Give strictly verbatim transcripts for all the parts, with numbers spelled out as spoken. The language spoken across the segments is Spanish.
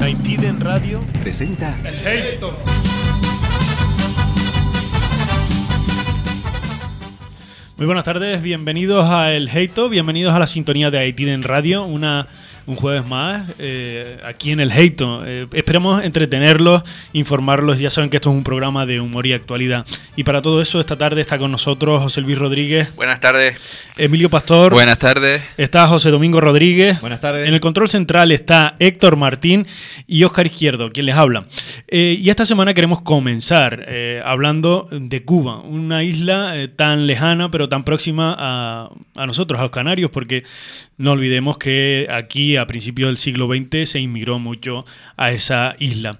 Haitiden Radio presenta El Heito. Muy buenas tardes, bienvenidos a El Heito, bienvenidos a la sintonía de Haitiden Radio, una, un jueves más eh, aquí en El Heito. Eh, esperamos entretenerlos, informarlos, ya saben que esto es un programa de humor y actualidad. Y para todo eso, esta tarde está con nosotros José Luis Rodríguez. Buenas tardes. Emilio Pastor. Buenas tardes. Está José Domingo Rodríguez. Buenas tardes. En el control central está Héctor Martín y Óscar Izquierdo, quien les habla. Eh, y esta semana queremos comenzar eh, hablando de Cuba, una isla eh, tan lejana pero tan próxima a, a nosotros, a los canarios, porque no olvidemos que aquí a principios del siglo veinte se inmigró mucho a esa isla.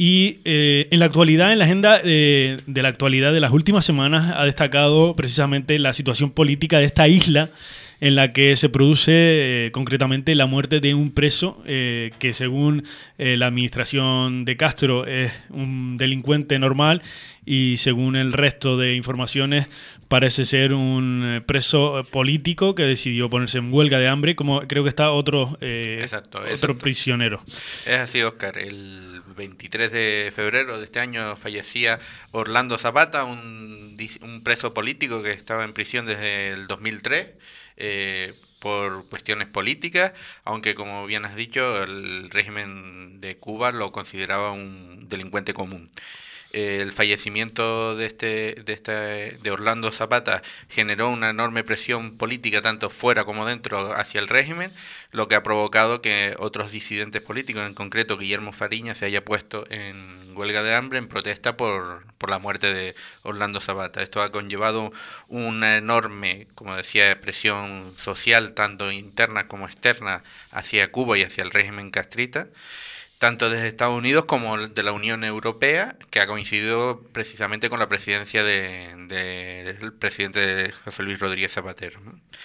Y eh, en la actualidad, en la agenda eh, de la actualidad de las últimas semanas, ha destacado precisamente la situación política de esta isla, en la que se produce eh, concretamente la muerte de un preso eh, que, según eh, la administración de Castro, es un delincuente normal, y según el resto de informaciones parece ser un preso político que decidió ponerse en huelga de hambre, como creo que está otro, eh, exacto, otro exacto. prisionero. Es así, Óscar. El veintitrés de febrero de este año fallecía Orlando Zapata, un, un preso político que estaba en prisión desde el dos mil tres. Eh, por cuestiones políticas, aunque, como bien has dicho, el régimen de Cuba lo consideraba un delincuente común. Eh, el fallecimiento de este, de este de Orlando Zapata generó una enorme presión política tanto fuera como dentro hacia el régimen, lo que ha provocado que otros disidentes políticos, en concreto Guillermo Fariña, se haya puesto en huelga de hambre en protesta por, por la muerte de Orlando Zapata. Esto ha conllevado una enorme, como decía, presión social, tanto interna como externa, hacia Cuba y hacia el régimen castrista, tanto desde Estados Unidos como de la Unión Europea, que ha coincidido precisamente con la presidencia de, de, del presidente José Luis Rodríguez Zapatero.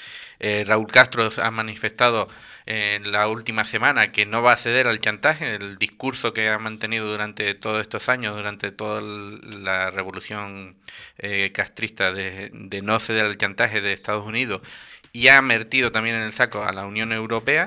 Eh, Raúl Castro ha manifestado en la última semana que no va a ceder al chantaje. El discurso que ha mantenido durante todos estos años, durante toda la revolución eh, castrista, de, de no ceder al chantaje de Estados Unidos, y ha metido también en el saco a la Unión Europea,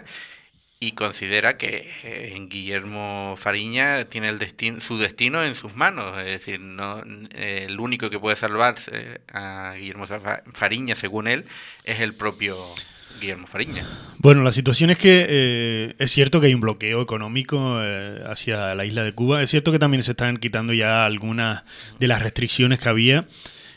y considera que eh, Guillermo Fariña tiene el destino, su destino en sus manos. Es decir, no eh, el único que puede salvarse a Guillermo Fariña, según él, es el propio Guillermo Fariña. Bueno, la situación es que eh, es cierto que hay un bloqueo económico eh, hacia la isla de Cuba. Es cierto que también se están quitando ya algunas de las restricciones que había.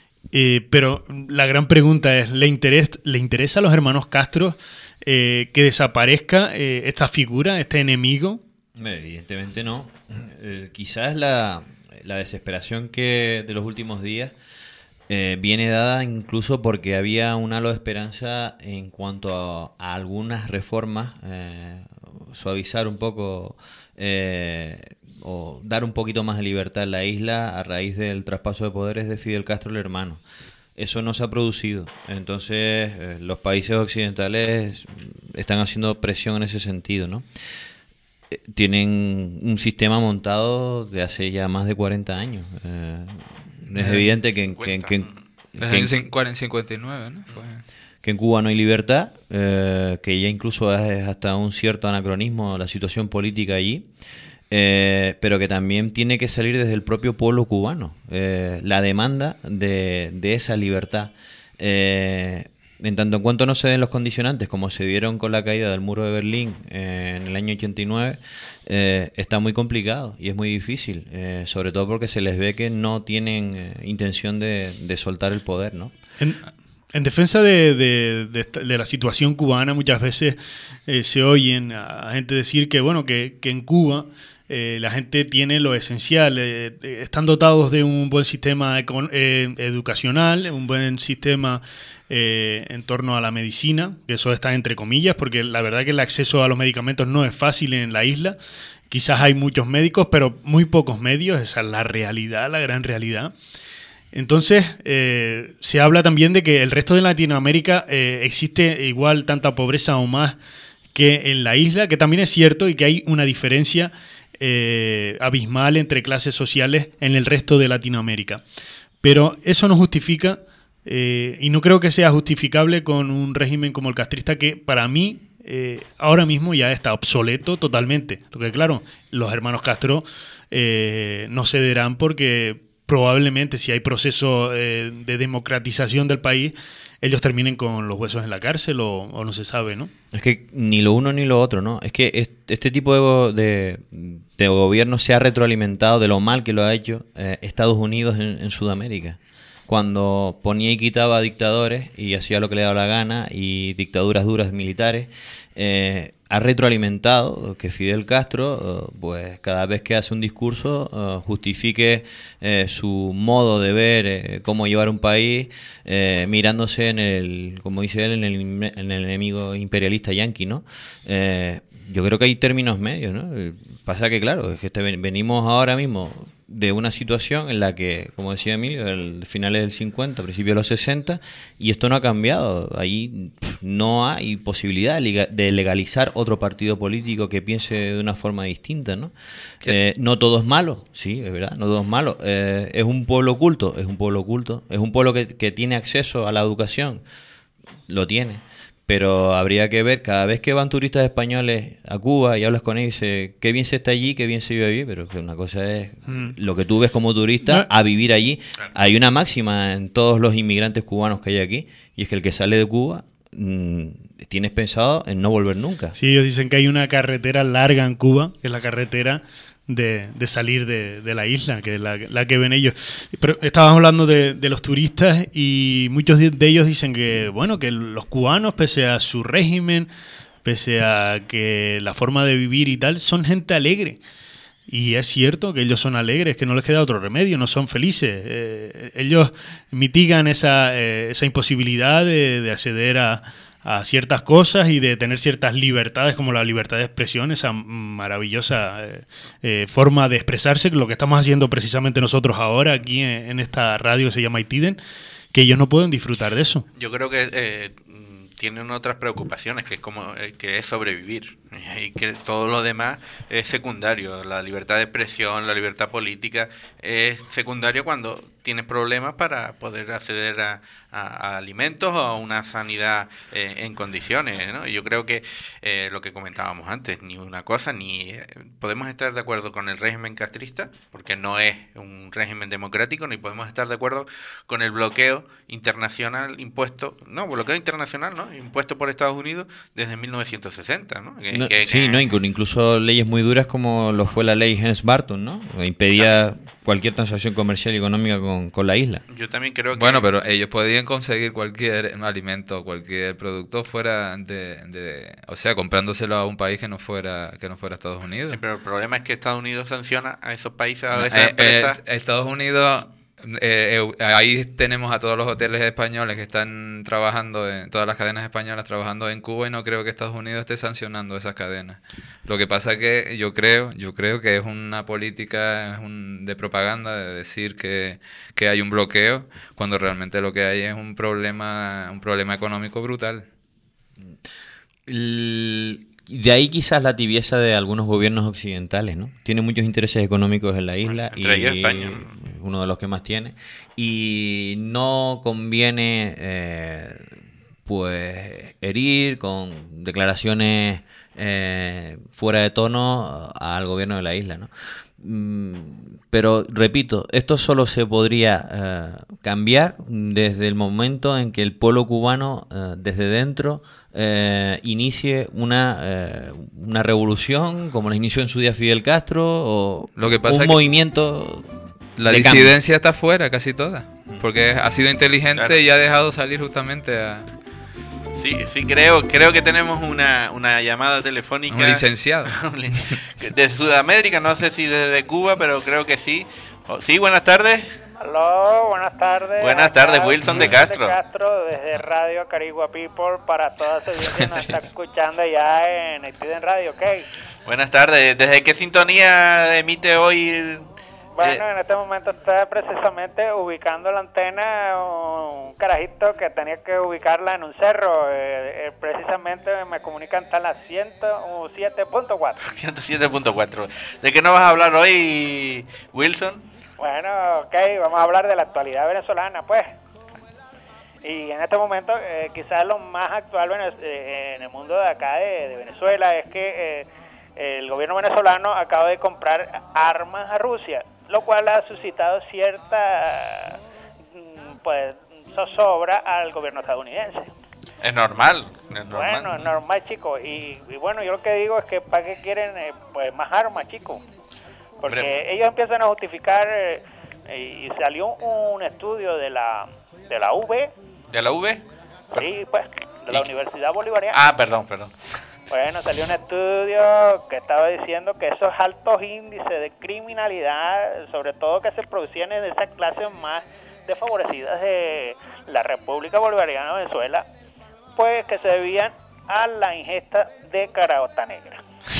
Eh, pero la gran pregunta es, ¿le, interés, ¿le interesa a los hermanos Castro eh, que desaparezca eh, esta figura, este enemigo? Evidentemente no. Eh, quizás la, la desesperación que de los últimos días eh, viene dada incluso porque había un halo de esperanza en cuanto a, a algunas reformas, eh, suavizar un poco eh, o dar un poquito más de libertad en la isla a raíz del traspaso de poderes de Fidel Castro, el hermano. Eso no se ha producido. Entonces, eh, los países occidentales están haciendo presión en ese sentido, ¿no? Eh, tienen un sistema montado de hace ya más de cuarenta años. Eh, es eh, evidente que, que, que, Desde el cincuenta y nueve, ¿no? Fue... que en Cuba no hay libertad, eh, que ya incluso es hasta un cierto anacronismo la situación política allí. Eh, pero que también tiene que salir desde el propio pueblo cubano, eh, la demanda de, de esa libertad. Eh, en tanto en cuanto no se den los condicionantes, como se dieron con la caída del muro de Berlín eh, en el año ochenta y nueve, eh, está muy complicado y es muy difícil, eh, sobre todo porque se les ve que no tienen eh, intención de, de soltar el poder, ¿no? En... En defensa de, de, de, de la situación cubana, muchas veces eh, se oyen a gente decir que, bueno, que, que en Cuba eh, la gente tiene lo esencial, eh, están dotados de un buen sistema eh, educacional, un buen sistema eh, en torno a la medicina, que eso está entre comillas, porque la verdad que el acceso a los medicamentos no es fácil en la isla. Quizás hay muchos médicos, pero muy pocos medios, esa es la realidad, la gran realidad. Entonces, eh, se habla también de que el resto de Latinoamérica eh, existe igual tanta pobreza o más que en la isla, que también es cierto, y que hay una diferencia eh, abismal entre clases sociales en el resto de Latinoamérica. Pero eso no justifica, eh, y no creo que sea justificable con un régimen como el castrista, que para mí eh, ahora mismo ya está obsoleto totalmente. Lo que claro, los hermanos Castro eh, no cederán porque probablemente si hay proceso eh, de democratización del país, ellos terminen con los huesos en la cárcel o, o no se sabe, ¿no? Es que ni lo uno ni lo otro, ¿no? Es que este tipo de, de, de gobierno se ha retroalimentado de lo mal que lo ha hecho eh, Estados Unidos en, en Sudamérica. Cuando ponía y quitaba dictadores y hacía lo que le daba la gana y dictaduras duras militares, eh, ha retroalimentado que Fidel Castro, pues cada vez que hace un discurso, justifique eh, su modo de ver eh, cómo llevar un país, eh, mirándose en el, como dice él, en el, en el enemigo imperialista yanqui, ¿no? Eh, yo creo que hay términos medios, ¿no? Pasa que, claro, es que este, venimos ahora mismo de una situación en la que, como decía Emilio, el finales del cincuenta, principios de los sesenta, y esto no ha cambiado. Ahí no hay posibilidad de legalizar otro partido político que piense de una forma distinta, ¿no? Eh, no todo es malo, sí, es verdad, no todo es malo. Eh, es un pueblo culto, es un pueblo culto, es un pueblo que, que tiene acceso a la educación, lo tiene. Pero habría que ver, cada vez que van turistas españoles a Cuba y hablas con ellos, dice, qué bien se está allí, qué bien se vive allí, pero que una cosa es mm. lo que tú ves como turista no. a vivir allí. Hay una máxima en todos los inmigrantes cubanos que hay aquí, y es que el que sale de Cuba mmm, tienes pensado en no volver nunca. Sí, ellos dicen que hay una carretera larga en Cuba, que es la carretera de, de salir de, de la isla, que es la, la que ven ellos. Pero estábamos hablando de, de los turistas y muchos de ellos dicen que, bueno, que los cubanos, pese a su régimen, pese a que la forma de vivir y tal, son gente alegre. Y es cierto que ellos son alegres, que no les queda otro remedio, no son felices. Eh, ellos mitigan esa, eh, esa imposibilidad de, de acceder a a ciertas cosas y de tener ciertas libertades como la libertad de expresión, esa maravillosa eh, eh, forma de expresarse, lo que estamos haciendo precisamente nosotros ahora aquí en, en esta radio que se llama Itiden, que ellos no pueden disfrutar de eso. Yo creo que eh, tienen otras preocupaciones, que es como eh, que es sobrevivir, y que todo lo demás es secundario. La libertad de expresión, la libertad política es secundario cuando tienes problemas para poder acceder a, a, a alimentos o a una sanidad eh, en condiciones, ¿no? Yo creo que eh, lo que comentábamos antes, ni una cosa, ni eh, podemos estar de acuerdo con el régimen castrista, porque no es un régimen democrático, ni podemos estar de acuerdo con el bloqueo internacional impuesto, no, bloqueo internacional, ¿no? Impuesto por Estados Unidos desde mil novecientos sesenta, ¿no? Que, no que, sí, que, no, incluso leyes muy duras como lo fue la ley Helms-Burton, ¿no? Impedía también cualquier transacción comercial y económica con, con la isla. Yo también creo que... Bueno, pero ellos podían conseguir cualquier alimento, cualquier producto fuera de, de... O sea, comprándoselo a un país que no fuera que no fuera Estados Unidos. Sí, pero el problema es que Estados Unidos sanciona a esos países, a esas eh, empresas... Eh, Estados Unidos... Eh, eh, ahí tenemos a todos los hoteles españoles que están trabajando, en todas las cadenas españolas trabajando en Cuba, y no creo que Estados Unidos esté sancionando esas cadenas. Lo que pasa es que yo creo, yo creo que es una política es un, de propaganda de decir que, que hay un bloqueo, cuando realmente lo que hay es un problema, un problema económico brutal. El... De ahí quizás la tibieza de algunos gobiernos occidentales, ¿no? Tiene muchos intereses económicos en la isla, entre y ellos España, ¿no? Uno de los que más tiene, y no conviene eh, pues herir con declaraciones eh, fuera de tono al gobierno de la isla, ¿no? Pero repito, esto solo se podría eh, cambiar desde el momento en que el pueblo cubano eh, desde dentro eh, inicie una eh, una revolución como la inició en su día Fidel Castro, o Lo que pasa un es movimiento que la de disidencia cambio. Está fuera casi toda, porque ha sido inteligente, claro, y ha dejado salir justamente a... Sí, sí, creo creo que tenemos una, una llamada telefónica. Un licenciado. De Sudamérica, no sé si desde Cuba, pero creo que sí. Sí, buenas tardes. Aló, buenas tardes. Buenas tardes, Wilson de Castro. de Castro, desde Radio Carigua People, para toda esa gente que nos está escuchando ya en Itiden Radio, ¿ok? Buenas tardes. ¿Desde qué sintonía emite hoy? Bueno, en este momento está precisamente ubicando la antena un carajito que tenía que ubicarla en un cerro. Eh, eh, precisamente me comunican hasta la ciento siete punto cuatro. ciento siete punto cuatro. ¿De qué nos vas a hablar hoy, Wilson? Bueno, ok, vamos a hablar de la actualidad venezolana, pues. Y en este momento, eh, quizás lo más actual eh, en el mundo de acá de, de Venezuela es que eh, el gobierno venezolano acaba de comprar armas a Rusia, lo cual ha suscitado cierta pues zozobra al gobierno estadounidense. Es normal, es normal. Bueno, es normal, chicos. Y, y bueno, yo lo que digo es que ¿para qué quieren eh, pues más armas, chicos? Porque Hombre. ellos empiezan a justificar, eh, y salió un estudio de la de la U B. ¿De la U B? Sí, pues, de la Universidad Bolivariana. Ah, perdón, perdón. Bueno, salió un estudio que estaba diciendo que esos altos índices de criminalidad, sobre todo que se producían en esas clases más desfavorecidas de la República Bolivariana de Venezuela, pues que se debían a la ingesta de caraota negra.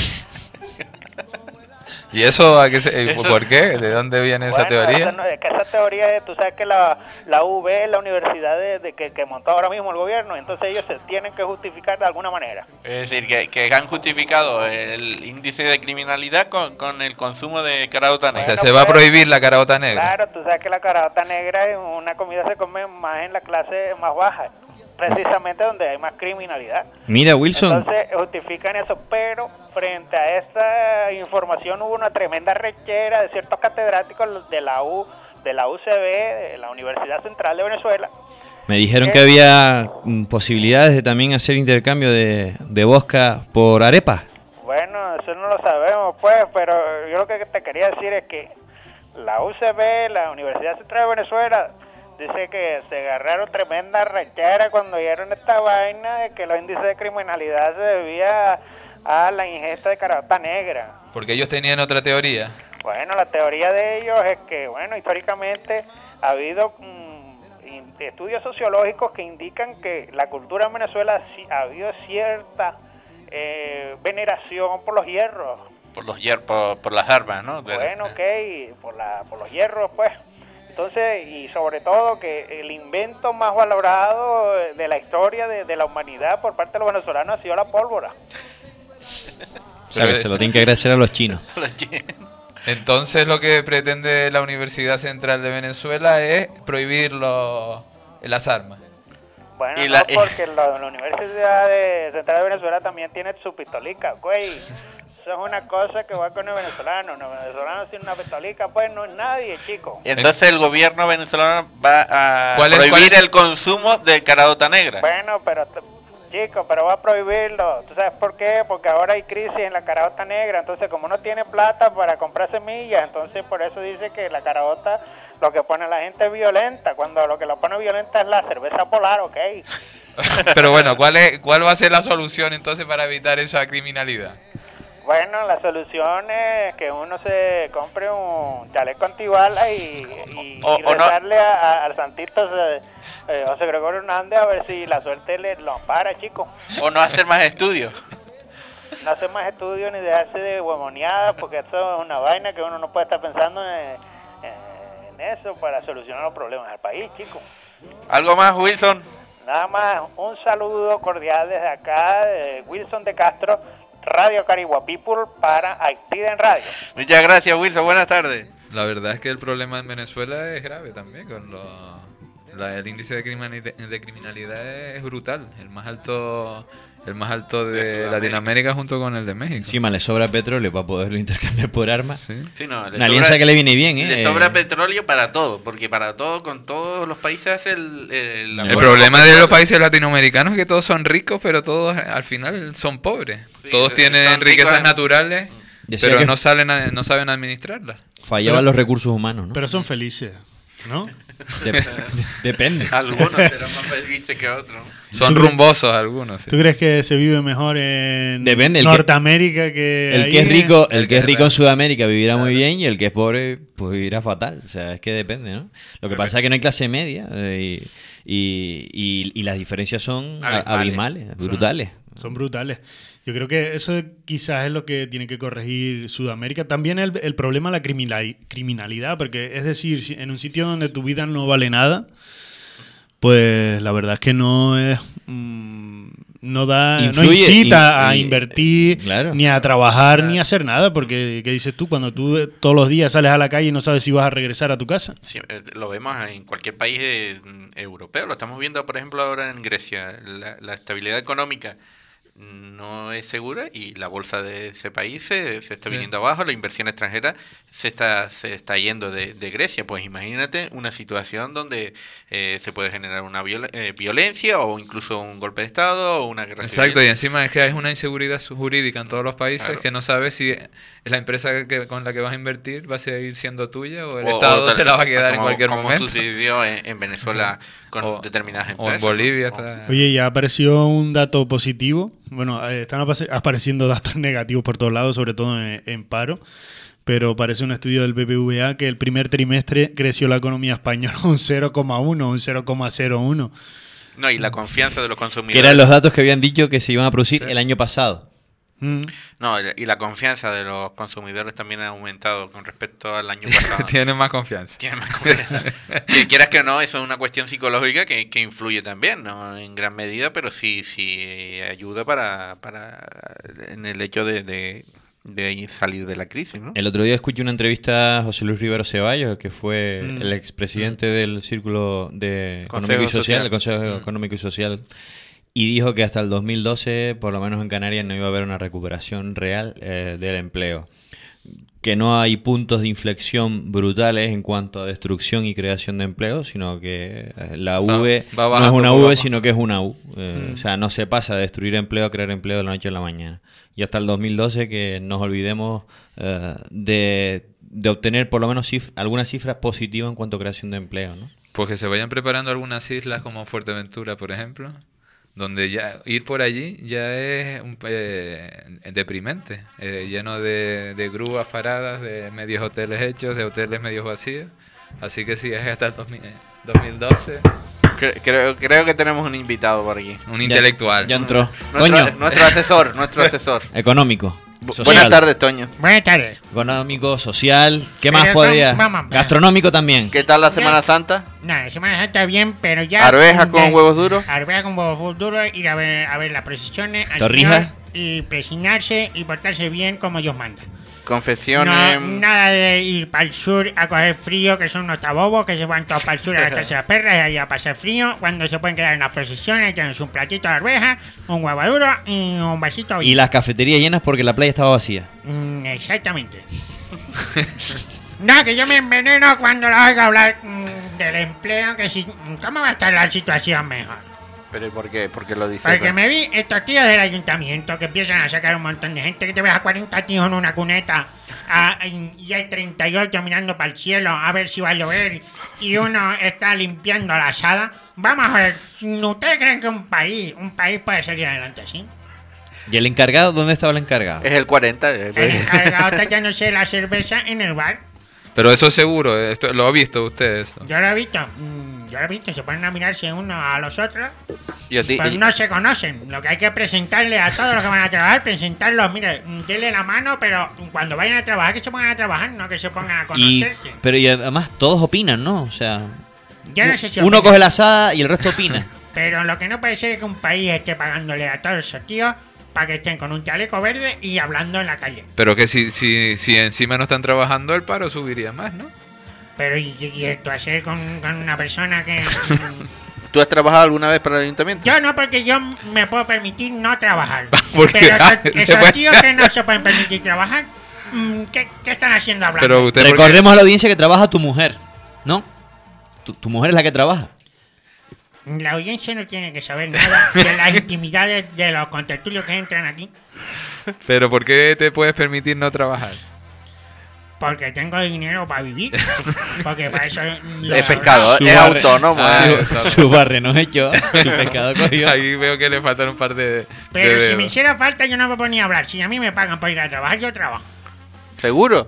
¿Y eso, a qué se, eso por qué? ¿De dónde viene bueno, esa teoría? Esa, es que esa teoría, es, tú sabes que la, la U B es la universidad de, de que, que montó ahora mismo el gobierno, entonces ellos se tienen que justificar de alguna manera. Es decir, que, que han justificado el índice de criminalidad con, con el consumo de caraota negra. Bueno, o sea, se va a prohibir la caraota negra. Claro, tú sabes que la caraota negra es una comida que se come más en la clase más baja, precisamente donde hay más criminalidad. Mira, Wilson. Entonces justifican eso, pero frente a esta información hubo una tremenda rechera de ciertos catedráticos de la U, de la U C B, de la Universidad Central de Venezuela. Me dijeron que había mm, posibilidades de también hacer intercambio de, de bosca por arepa. Bueno, eso no lo sabemos, pues, pero yo lo que te quería decir es que la U C B, la Universidad Central de Venezuela, dice que se agarraron tremenda rechera cuando vieron esta vaina de que los índices de criminalidad se debía a la ingesta de caraota negra. Porque ellos tenían otra teoría. Bueno, la teoría de ellos es que, bueno, históricamente ha habido mmm, estudios sociológicos que indican que la cultura en Venezuela sí, ha habido cierta eh, veneración por los hierros. Por los hier por, por las armas, ¿no? Bueno, ok, por, la, por los hierros, pues. Entonces, y sobre todo que el invento más valorado de la historia de, de la humanidad por parte de los venezolanos ha sido la pólvora. O sea, que se lo tienen que agradecer a los chinos. Entonces lo que pretende la Universidad Central de Venezuela es prohibir los, las armas. Bueno, y no, la, porque la, la Universidad de Central de Venezuela también tiene su pistolica, güey. Eso es una cosa que va con el venezolano. Los venezolanos tienen una pistolica, pues no es nadie, chico. Entonces el gobierno venezolano va a ¿Cuál es, prohibir cuál es? el consumo de caraota negra. Bueno, pero chico, pero va a prohibirlo. ¿Tú sabes por qué? Porque ahora hay crisis en la caraota negra. Entonces, como no tiene plata para comprar semillas, entonces por eso dice que la caraota lo que pone a la gente es violenta. Cuando lo que lo pone violenta es la cerveza polar, ¿ok? Pero bueno, ¿cuál es, cuál va a ser la solución entonces para evitar esa criminalidad? Bueno, la solución es que uno se compre un chaleco antibala y, y, o, y o rezarle no. a, a, al santito eh, eh, José Gregorio Hernández a ver si la suerte le lo ampara, chico. O no hacer más estudios. No hacer más estudios ni dejarse de huevoneadas, porque eso es una vaina que uno no puede estar pensando en, en, en eso para solucionar los problemas del país, chico. ¿Algo más, Wilson? Nada más, un saludo cordial desde acá, de Wilson de Castro, Radio Carigua People para Haití en Radio. Muchas gracias, Wilson. Buenas tardes. La verdad es que el problema en Venezuela es grave también. Con lo, la, el índice de criminalidad, de criminalidad es brutal. El más alto el más alto de, de Latinoamérica junto con el de México. Encima le sobra petróleo para poderlo intercambiar por armas. Sí. Sí, no, le Una alianza que le viene bien, ¿eh? Le sobra petróleo para todo, porque para todo, con todos los países el... El, el problema de los países latinoamericanos es que todos son ricos, pero todos al final son pobres. Sí, todos tienen riquezas en... naturales, Decía pero que no, salen a, no saben administrarlas. Fallaban los recursos humanos, ¿no? Pero son felices, ¿no? Dep depende. Algunos serán más felices que otros. Son rumbosos algunos. Sí. ¿Tú crees que se vive mejor en Depende, el Norteamérica que, que el ahí que es rico, el el que que es rico es en Sudamérica vivirá muy bien y el que es pobre pues vivirá fatal. O sea, es que depende, ¿no? Lo que pasa es que no hay clase media eh, y, y, y las diferencias son Abismales. abismales, brutales. Son brutales. Yo creo que eso quizás es lo que tiene que corregir Sudamérica. También el, el problema de la criminalidad, porque es decir, si en un sitio donde tu vida no vale nada, pues la verdad es que no es... Mmm, no da, Influye, no incita y- a y- invertir, claro. ni a trabajar, ni a hacer nada, porque ¿qué dices tú? Cuando tú eh, todos los días sales a la calle y no sabes si vas a regresar a tu casa. Sí, eh, lo vemos en cualquier país eh, europeo, lo estamos viendo por ejemplo ahora en Grecia. La, la estabilidad económica no es segura y la bolsa de ese país se, se está viniendo abajo, la inversión extranjera se está se está yendo de, de Grecia. Pues imagínate una situación donde eh, se puede generar una viol- eh, violencia o incluso un golpe de estado o una guerra Exacto, y civil. encima es que hay una inseguridad su- jurídica en todos los países Claro. que no sabes si la empresa que, con la que vas a invertir va a seguir siendo tuya o el O- Estado o tal- se la va a quedar en como- cualquier como momento. sucedió en, en Venezuela con O- determinadas O en empresas. Bolivia. ¿no? Está... Oye, ya apareció un dato positivo. Bueno, eh, están apase- apareciendo datos negativos por todos lados, sobre todo en, en paro. Pero parece un estudio del B B V A que el primer trimestre creció la economía española un cero coma uno, un cero coma cero uno. No, y la confianza de los consumidores. Que eran los datos que habían dicho que se iban a producir el año pasado. Mm. No, y la confianza de los consumidores también ha aumentado con respecto al año pasado. Tienen más confianza. Tienen más confianza. Que quieras que no, eso es una cuestión psicológica que, que influye también, ¿no? En gran medida, pero sí, sí ayuda para, para en el hecho de, de, de salir de la crisis, ¿no? El otro día escuché una entrevista a José Luis Rivero Ceballos, que fue Mm. el expresidente del Círculo de Consejo Económico y Social, Social. el Consejo Mm. Económico y Social, y dijo que hasta el dos mil doce, por lo menos en Canarias, no iba a haber una recuperación real eh, del empleo. Que no hay puntos de inflexión brutales en cuanto a destrucción y creación de empleo, sino que eh, la Va- V va no es bajando una poco a V, poco. sino que es una U. Eh, Mm. O sea, no se pasa de destruir empleo a crear empleo de la noche a la mañana. Y hasta el dos mil doce que nos olvidemos eh, de, de obtener por lo menos cif- algunas cifras positivas en cuanto a creación de empleo, ¿no? Pues que se vayan preparando algunas islas como Fuerteventura, por ejemplo, donde ya ir por allí ya es un, eh, deprimente, eh, lleno de, de grúas paradas, de medios hoteles hechos, de hoteles medios vacíos. Así que si es hasta el dos mil, eh, dos mil doce, Cre- Creo, creo que tenemos un invitado por aquí. un intelectual. Ya entró. Nuestro, Toño, nuestro asesor, nuestro asesor. económico. Bu- social. Buenas tardes, Toño. Buenas tardes. Económico, social. ¿Qué Pero más podía? vamos, vamos. Gastronómico también. ¿Qué tal la Semana Santa? Nada, Semana Santa bien, pero ya... ¿Arvejas con de- huevos duros? Arvejas con huevos duros, ir a ver, a ver las procesiones. al ¿Torrijas? Señor Y presinarse y portarse bien como Dios manda. Confesiones. No, nada de ir para el sur a coger frío, que son unos tabobos que se van todos para el sur a gastarse las perras y ahí a pasar frío, cuando se pueden quedar en las procesiones, tienes un platito de arveja, un huevo duro y un vasito. Y las cafeterías llenas porque la playa estaba vacía. Mm, exactamente. No, que yo me enveneno cuando lo oigo hablar mm, del empleo, que si... ¿Cómo va a estar la situación mejor? ¿Pero y por qué? ¿Por qué lo dices? Porque me vi estos tíos del ayuntamiento que empiezan a sacar un montón de gente, que te ves a cuarenta tíos en una cuneta a- y hay treinta y ocho mirando para el cielo a ver si va a llover y uno está limpiando la asada. Vamos a ver, ¿ustedes creen que un país, un país puede salir adelante así? ¿Y el encargado? ¿Dónde estaba el encargado? Es el cuarenta. eh, El encargado está echándose la cerveza en el bar. Pero eso seguro, esto, lo ha visto usted eso. Yo lo he visto, mm, yo lo he visto, se ponen a mirarse unos a los otros. Yo ti- Pues y- no se conocen. Lo que hay que presentarle a todos los que van a trabajar, presentarlos, mire, denle la mano, pero cuando vayan a trabajar, que se pongan a trabajar, no que se pongan a Y, conocerse. pero y además todos opinan, ¿no? O sea, Yo no sé si uno opinan, coge la asada y el resto opina. pero lo que no puede ser es que un país esté pagándole a todos esos tíos para que estén con un chaleco verde y hablando en la calle. Pero que si, si, si encima no están trabajando, el paro subiría más, ¿no? Pero ¿y, y esto hacer con, con una persona que... mm, ¿Tú has trabajado alguna vez para el ayuntamiento? yo no, porque yo me puedo permitir no trabajar. Porque, pero ah, esos, se esos puede- tíos que no se pueden permitir trabajar, mm, ¿qué, qué están haciendo hablando? Pero usted porque- Recordemos a la audiencia que trabaja tu mujer, ¿no? Tu, tu mujer es la que trabaja. La audiencia no tiene que saber nada de las intimidades de los contertulios que entran aquí, Pero ¿por qué te puedes permitir no trabajar? porque tengo dinero para vivir. Porque para eso... lo- Es pescado, Su es barre- autónomo. Ah, eh. está. Su barre no hecho, su pescado cogido. Ahí veo que le faltan un par de, Pero de si dedos. me hiciera falta, yo no me ponía a hablar. Si a mí me pagan por ir a trabajar, yo trabajo. ¿Seguro?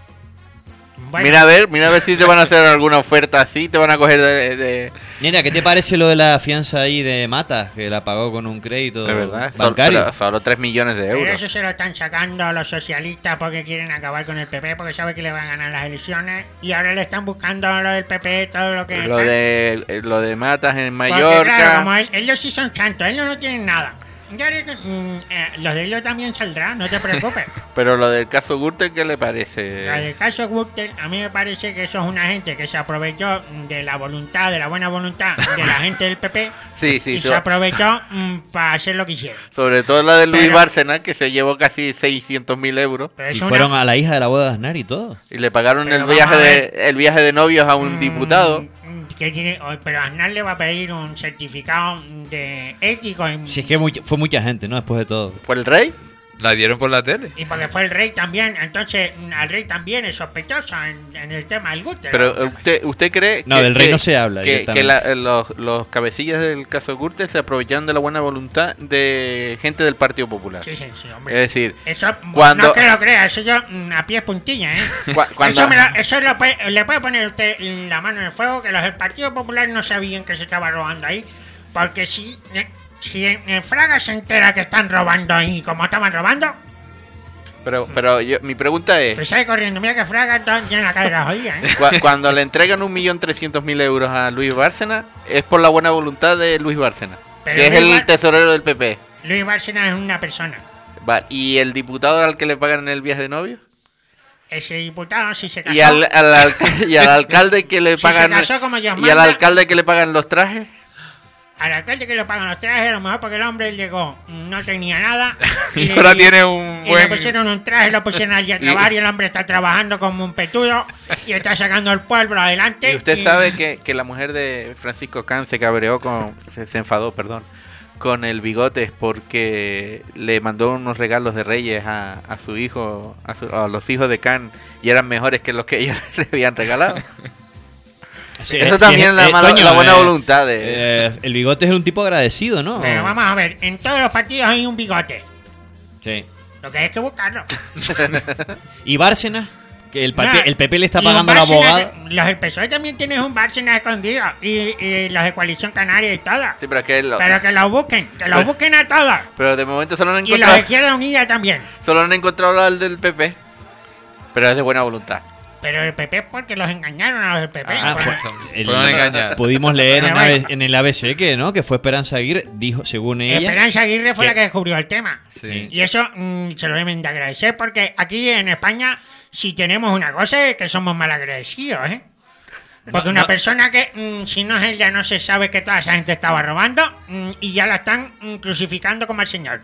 Bueno, Mira a ver, mira a ver si te van a hacer alguna oferta así, te van a coger de... de- Mira, ¿qué te parece lo de la fianza ahí de Matas, que la pagó con un crédito de verdad, Sol- bancario? pero solo tres millones de pero euros. eso se lo están sacando los socialistas porque quieren acabar con el P P, porque saben que le van a ganar las elecciones. Y ahora le están buscando lo del P P, todo lo que... Lo de, eh, lo de Matas en Porque, Mallorca. claro, como él- ellos sí son santos, ellos no tienen nada. yo creo que, mm, eh, lo de ellos también saldrá, no te preocupes. Pero lo del caso Gürtel, ¿qué le parece? Lo del caso Gürtel, a mí me parece que eso es una gente que se aprovechó de la voluntad, de la buena voluntad de la gente del P P. Sí, sí, y so- se aprovechó mm, para hacer lo que hicieron. Sobre todo la de Luis Pero- Bárcenas, que se llevó casi seiscientos mil euros. Pero es Si una- fueron a la hija de la boda de Aznar y todo. Y le pagaron Pero el vamos viaje a de el viaje de novios a un Mm, diputado. mm, que tiene, oh, pero Aznar le va a pedir un certificado de ético y, Si es que mucha- fue mucha gente, ¿no? Después de todo. ¿Fue el rey? La dieron por la tele. y porque fue el rey también, entonces mm, al rey también es sospechoso en, en el tema del Gürtel. Pero eh, usted usted cree No, que, del rey que- no se habla que, que directamente. la- eh, los, los cabecillas del caso Gürtel se aprovecharon de la buena voluntad de gente del Partido Popular. Sí, sí, sí, hombre. Es decir, Eso, mm, cuando- no que lo crea, eso yo mm, a pies puntilla, ¿eh? cua- cuando Eso, me lo- eso lo puede- le puede poner usted la mano en el fuego que los del Partido Popular no sabían que se estaba robando ahí. Porque si, eh, si en, en Fraga se entera que están robando ahí como estaban robando, pero pero yo, mi pregunta es, pues sale corriendo. Mira que Fraga está- tiene la cara jodida, ¿eh? cua- cuando le entregan un millón trescientos mil euros a Luis Bárcenas, es por la buena voluntad de Luis Bárcenas, Pero que es Luis el Bár- tesorero del P P. Luis Bárcenas es una persona. Va, ¿y el diputado al que le pagan el viaje de novio? Ese diputado, si se casó, ¿Y al, al, alca- y al alcalde que le Si pagan se casó como Dios y al manda. alcalde que le pagan los trajes? al alcalde que le pagan los trajes, a lo mejor porque el hombre llegó, no tenía nada. Y ahora tiene un Y le buen... pusieron un traje, lo pusieron allí a trabajar y el hombre está trabajando como un petudo y está sacando el pueblo adelante. Y usted sabe que, que la mujer de Francisco Can se cabreó con, se, se enfadó, perdón, con el Bigotes porque le mandó unos regalos de Reyes a, a su hijo, a, su- a los hijos de Can y eran mejores que los que ellos le habían regalado. Sí, Eso sí, también eh, la, eh, mala- Toño, la buena eh, voluntad de... eh, el Bigote es un tipo agradecido, ¿no? Pero vamos a ver, en todos los partidos hay un bigote. Sí. Lo que hay que buscarlo. ¿Y Bárcenas? Que el, papi- Nah, el P P le está y un pagando la Bárcenas abogada. que- Los del P S O E también tienen un Bárcenas escondido. Y, y los de Coalición Canaria y todo. Sí, pero, que lo- Pero que los busquen, que los busquen a todos. pero de momento solo han Y los de encontrado, Izquierda Unida también. solo han encontrado al del P P. Pero es de buena voluntad. Pero el P P porque los engañaron a los del P P. Ah, Pues, fue- el- Fueron engañados. Pudimos leer en, Bueno, bueno. A B- en el A B C que, ¿no? Que fue Esperanza Aguirre, dijo, según ella. Esperanza Aguirre fue ¿Qué? la que descubrió el tema. Sí. Y eso mm, se lo deben de agradecer porque aquí en España si tenemos una cosa es que somos malagradecidos, ¿eh? Porque una no. persona que mm, si no es ella no se sabe que toda esa gente estaba robando mm, y ya la están mm, crucificando como al Señor.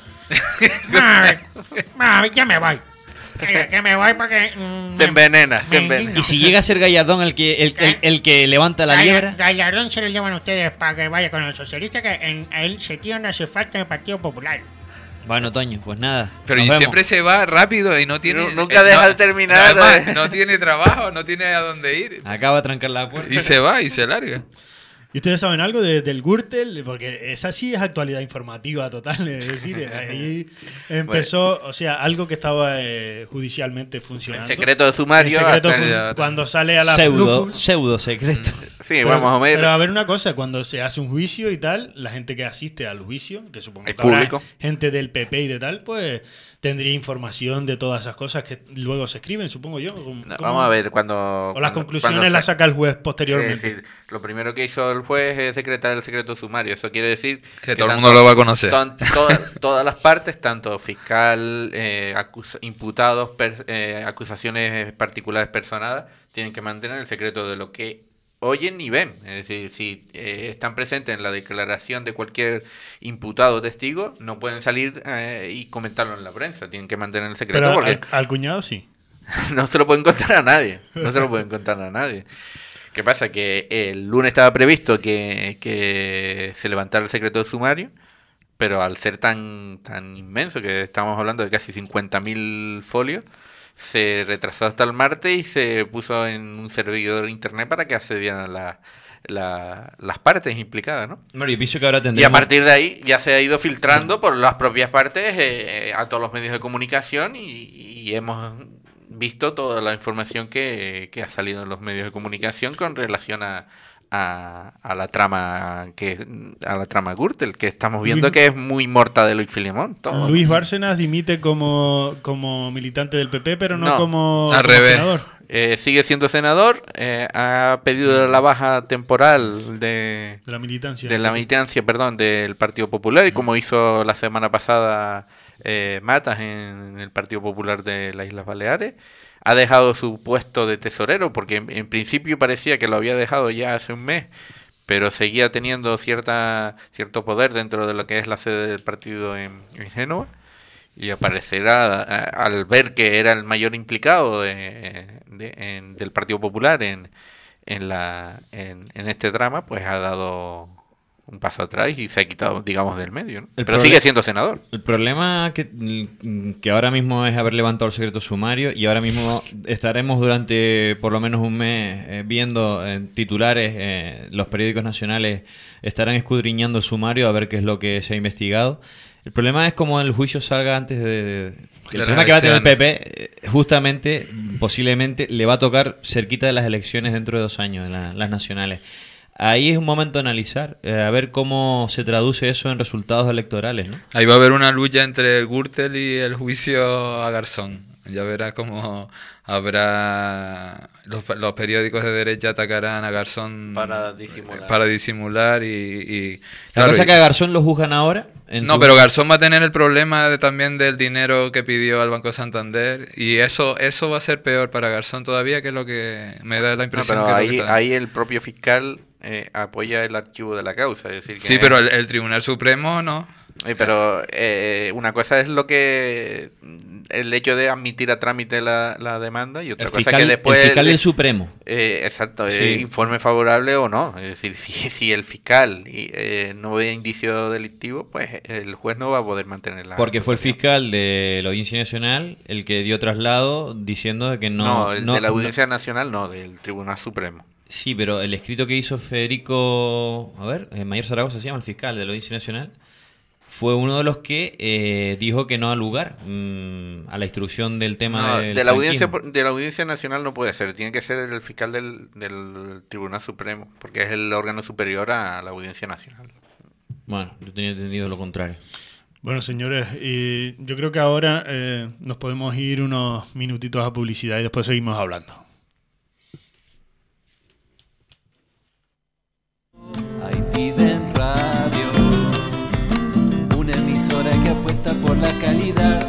A ver, a ver, ya me voy. Que, que me voy porque... mm, Te me- envenenas, me te envenenas. indigno. Y si llega a ser Gallardón el que, el, el- el que levanta la Galla- liebra. Gallardón se lo llevan ustedes para que vaya con el socialista, que en, a él ese tío no hace falta en el Partido Popular. Bueno, Toño, pues nada. Pero nos y vemos. siempre se va rápido y no tiene... Nu- nunca eh, deja no- de terminar, además, eh. no tiene trabajo, no tiene a dónde ir. Acaba de trancar la puerta. Y se va y se larga. ¿Y ustedes saben algo de- del Gürtel? Porque esa sí es actualidad informativa total. Es decir, ahí empezó, o sea, algo que estaba eh, judicialmente En funcionando. secreto de sumario. En secreto hasta- fun- ya- cuando sale a la Pseudo, luz. pseudo secreto. Sí, Pero, vamos a ver. pero a ver una cosa, cuando se hace un juicio y tal, la gente que asiste al juicio, que supongo Es que habrá público. gente del P P y de tal, pues tendría información de todas esas cosas que luego se escriben, supongo yo. ¿Cómo- No, cómo- vamos a ver, cuando... O las cuando- conclusiones cuando las sa- saca el juez Es posteriormente. decir, lo primero que hizo el juez es decretar el secreto sumario. Eso quiere decir Que todo el tanto- mundo lo va a conocer. ton- toda- todas las partes, tanto fiscal, eh, acus- imputados, per- eh, acusaciones particulares personadas, tienen que mantener el secreto de lo que oyen y ven. Es decir, si eh, están presentes en la declaración de cualquier imputado o testigo, no pueden salir eh, y comentarlo en la prensa. Tienen que mantener el secreto Pero porque al, al cuñado sí. no se lo pueden contar a nadie. No se lo pueden contar a nadie. ¿Qué pasa? Que el lunes estaba previsto que, que se levantara el secreto de sumario, pero al ser tan, tan inmenso, que estamos hablando de casi cincuenta mil folios, se retrasó hasta el martes y se puso en un servidor de internet para que accedieran la- la- las partes implicadas, ¿no? Bueno, yo pienso que ahora Y a tendremos... partir de ahí ya se ha ido filtrando por las propias partes eh, a todos los medios de comunicación y, y hemos visto toda la información que, que ha salido en los medios de comunicación con relación a, a, a la trama que a la trama Gürtel, que estamos viendo Luis- que es muy Mortadelo y Filemón. Todo. Luis Bárcenas dimite como, como militante del P P, pero no, No, como, al como revés. senador. Eh, sigue siendo senador, eh, ha pedido la baja temporal de, De la militancia. de la militancia, perdón, del Partido Popular, y como hizo la semana pasada eh, Matas en el Partido Popular de las Islas Baleares. Ha dejado su puesto de tesorero, porque en, en principio parecía que lo había dejado ya hace un mes, pero seguía teniendo cierta cierto poder dentro de lo que es la sede del partido en, en Génova. Y aparecerá, al ver que era el mayor implicado de, de, en, del Partido Popular en, en, la, en, en este drama, pues ha dado un paso atrás y se ha quitado, digamos, del medio, ¿no? Pero sigue siendo senador. El problema que, que ahora mismo es haber levantado el secreto sumario, y ahora mismo estaremos durante por lo menos un mes eh, viendo en titulares, eh, los periódicos nacionales estarán escudriñando el sumario a ver qué es lo que se ha investigado. El problema es como el juicio salga antes de... de el problema que va a tener el P P, justamente, posiblemente, le va a tocar cerquita de las elecciones dentro de dos años, la, las nacionales. Ahí es un momento de analizar, eh, a ver cómo se traduce eso en resultados electorales, ¿no? Ahí va a haber una lucha entre el Gürtel y el juicio a Garzón. Ya verás cómo habrá... Los, los periódicos de derecha atacarán a Garzón para disimular, para disimular y... y La claro, cosa y, que a Garzón lo juzgan ahora... No, tu... pero Garzón va a tener el problema de, también del dinero que pidió al Banco Santander, y eso eso va a ser peor para Garzón todavía, que es lo que me da la impresión. No, pero que ahí, es lo que está... ahí el propio fiscal eh, apoya el archivo de la causa. Es decir, que sí, es... pero el, el Tribunal Supremo no... Eh, pero eh, una cosa es lo que el hecho de admitir a trámite la, la demanda, y otra el cosa fiscal, que después el fiscal el, del Supremo eh, exacto, sí. eh, informe favorable o no. Es decir, si, si el fiscal eh, no ve indicio delictivo, pues el juez no va a poder mantener la porque fue el acusación. fiscal de la Audiencia Nacional el que dio traslado diciendo que no... No, el no, de la Audiencia no, Nacional no, del Tribunal Supremo. Sí, pero el escrito que hizo Federico, a ver, eh, Mayor Zaragoza se llama, el fiscal de la Audiencia Nacional, fue uno de los que eh, dijo que no da lugar mmm, a la instrucción del tema No, del de la audiencia franquismo. de la Audiencia Nacional no puede ser, tiene que ser el fiscal del, del Tribunal Supremo, porque es el órgano superior a la Audiencia Nacional. Bueno, yo tenía entendido lo contrario. Bueno, señores, y yo creo que ahora eh, nos podemos ir unos minutitos a publicidad y después seguimos hablando. Aitiden Radio, una emisora que apuesta por la calidad.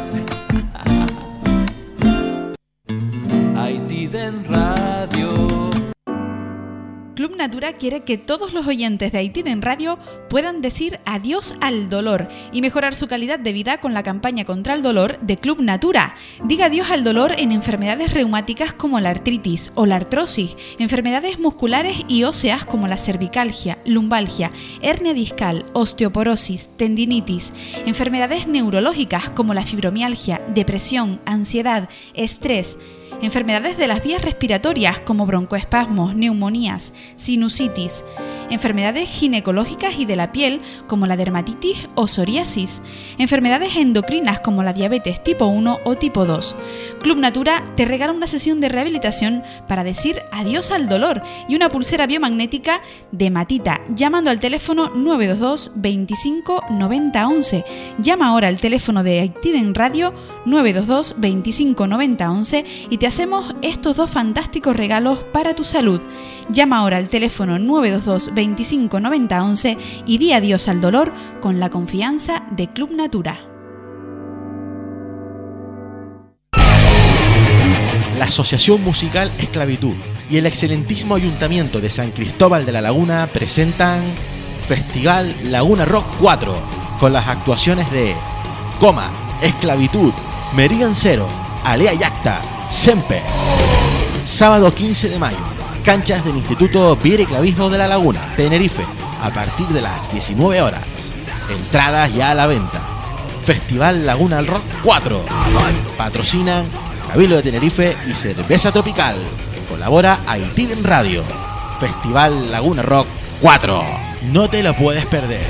Aitiden Radio. Club Natura quiere que todos los oyentes de Aitiden Radio puedan decir adiós al dolor y mejorar su calidad de vida con la campaña contra el dolor de Club Natura. Diga adiós al dolor en enfermedades reumáticas como la artritis o la artrosis, enfermedades musculares y óseas como la cervicalgia, lumbalgia, hernia discal, osteoporosis, tendinitis, enfermedades neurológicas como la fibromialgia, depresión, ansiedad, estrés, enfermedades de las vías respiratorias como broncoespasmos, neumonías, sinusitis, enfermedades ginecológicas y de la piel como la dermatitis o psoriasis, enfermedades endocrinas como la diabetes tipo uno o tipo dos. Club Natura te regala una sesión de rehabilitación para decir adiós al dolor y una pulsera biomagnética de Matita llamando al teléfono nueve dos dos veinticinco noventa once. Llama ahora al teléfono de Aitiden Radio nueve dos dos veinticinco noventa once y te hacemos estos dos fantásticos regalos para tu salud. Llama ahora al teléfono nueve dos dos veinticinco noventa once y di adiós al dolor con la confianza de Club Natura. La Asociación Musical Esclavitud y el excelentísimo Ayuntamiento de San Cristóbal de la Laguna presentan Festival Laguna Rock cuatro con las actuaciones de Coma, Esclavitud, Meridian Zero, Alea Yacta, Semper. Sábado quince de mayo, canchas del Instituto Viera y Clavijo de la Laguna, Tenerife, a partir de las diecinueve horas. Entradas ya a la venta. Festival Laguna Rock cuatro. Patrocinan Cabildo de Tenerife y Cerveza Tropical. Colabora Aitiden Radio. Festival Laguna Rock cuatro. No te lo puedes perder.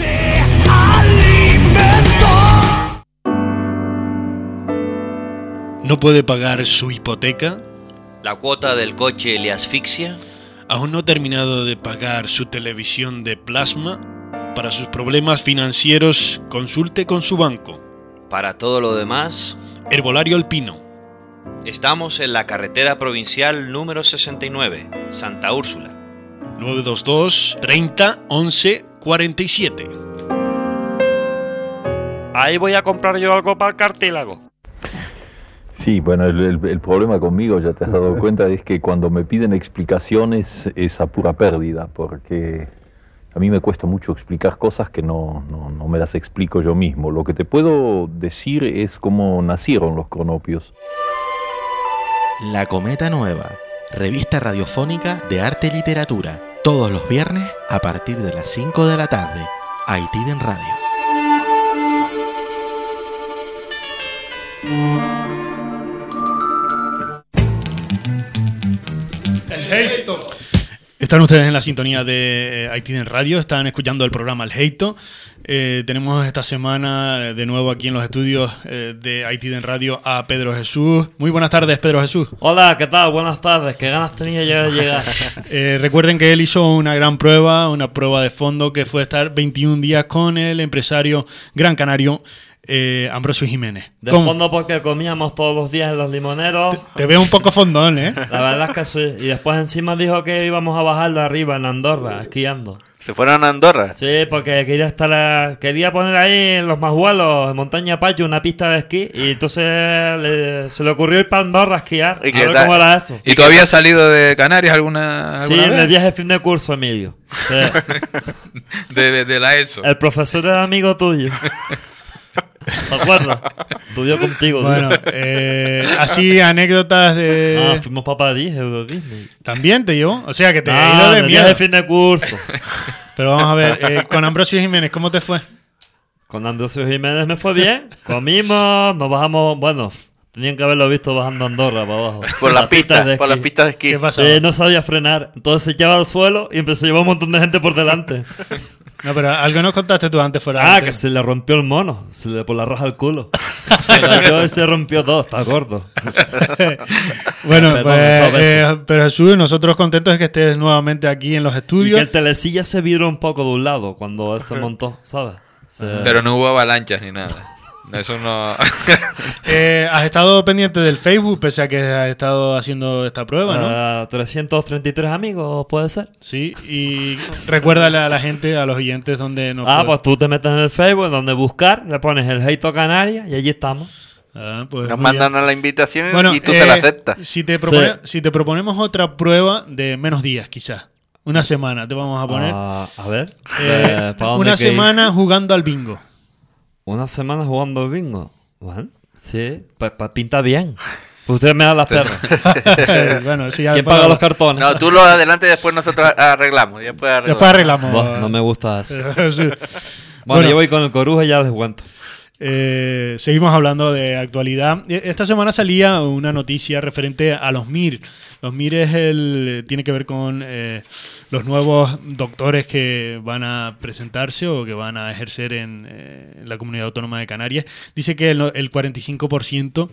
¿No puede pagar su hipoteca? ¿La cuota del coche le asfixia? ¿Aún no ha terminado de pagar su televisión de plasma? Para sus problemas financieros, consulte con su banco. Para todo lo demás, Herbolario Alpino. Estamos en la carretera provincial número sesenta y nueve, Santa Úrsula. nueve dos dos, treinta, once, cuarenta y siete. Ahí voy a comprar yo algo para el cartílago. Sí, bueno, el, el, el problema conmigo, ya te has dado cuenta, es que cuando me piden explicaciones es a pura pérdida, porque a mí me cuesta mucho explicar cosas que no, no, no me las explico yo mismo. Lo que te puedo decir es cómo nacieron los cronopios. La Cometa Nueva, revista radiofónica de arte y literatura, todos los viernes a partir de las cinco de la tarde, Aitiden Radio. Están ustedes en la sintonía de eh, Aitiden Radio, están escuchando el programa El Heito. Eh, tenemos esta semana eh, de nuevo aquí en los estudios eh, de Aitiden Radio a Pedro Jesús. Muy buenas tardes, Pedro Jesús. Hola, ¿qué tal? Buenas tardes. ¿Qué ganas tenía yo de llegar? eh, recuerden que él hizo una gran prueba, una prueba de fondo que fue estar veintiún días con el empresario gran canario Eh, Ambrosio Jiménez. De ¿Cómo? fondo porque comíamos todos los días en los limoneros. Te, te veo un poco fondón, ¿eh? La verdad es que sí. Y después encima dijo que íbamos a bajar de arriba en Andorra, esquiando. ¿Se fueron a Andorra? Sí, porque quería estar a- quería poner ahí en los Majuelos, en Montaña Pacho, una pista de esquí. Y entonces le- se le ocurrió ir para Andorra a esquiar. ¿Y A qué ver tal? cómo era eso. ¿Y tú habías salido de Canarias alguna, Sí, alguna en vez? el viaje fin de curso, Emilio. Sí. de, de, de la ESO. El profesor era amigo tuyo. ¿Te acuerdas? Estudió contigo. Bueno, tío. eh, así anécdotas de... Ah, fuimos para París, Euro Disney. ¿También te llevó? O sea, que te ha Ah, ido de el miedo. viaje fin de curso. Pero vamos a ver, eh, con Ambrosio Jiménez, ¿cómo te fue? Con Ambrosio Jiménez me fue bien. Comimos, nos bajamos. Bueno, tenían que haberlo visto bajando Andorra para abajo. Por las pistas, de por las esquí. pistas de esquí. ¿Qué pasaba? Sí, no sabía frenar. Entonces se echaba al suelo y empezó a llevar un montón de gente por delante. No, pero algo nos contaste tú antes fuera. Ah, antes. que se le rompió el mono. Se le por la roja el culo. Se cayó y se rompió todo. Está gordo. Bueno, Perdón, pues, dos veces. eh, pero Jesús, nosotros contentos de que estés nuevamente aquí en los Y estudios. que el telecilla se viró un poco de un lado cuando él se montó, ¿sabes? Se- Pero no hubo avalanchas ni nada. Eso no... Eh, ¿Has estado pendiente del Facebook pese a que has estado haciendo esta prueba, no? Ah, trescientos treinta y tres amigos, ¿puede ser? Sí, y recuérdale a la gente, a los oyentes, donde nos Ah, puede- pues tú te metes en el Facebook, donde buscar, le pones el Heito Canarias y allí estamos. Ah, pues Nos muy mandan bien. a la invitación Bueno, y tú eh, se la aceptas. Si te, propone- Sí. si te proponemos otra prueba de menos días, quizás. Una semana te vamos a poner. Ah, a ver. Eh, eh, ¿para dónde una hay que ir? semana jugando al bingo. Una semana jugando al bingo. Bueno, sí, pa, pa- pinta bien. Usted me da las perras. Bueno, eso ya ¿Quién después- paga los cartones? No, tú lo adelante y después nosotros arreglamos. Después arreglamos. Después arreglamos. Buah, no me gusta eso. Sí. Bueno, Bueno. yo voy con el coruja y ya les cuento. Eh, seguimos hablando de actualidad. E- Esta semana salía una noticia referente a los M I R. Los M I R es el, tiene que ver con eh, los nuevos doctores que van a presentarse o que van a ejercer en, eh, en la Comunidad Autónoma de Canarias. Dice que el, el cuarenta y cinco por ciento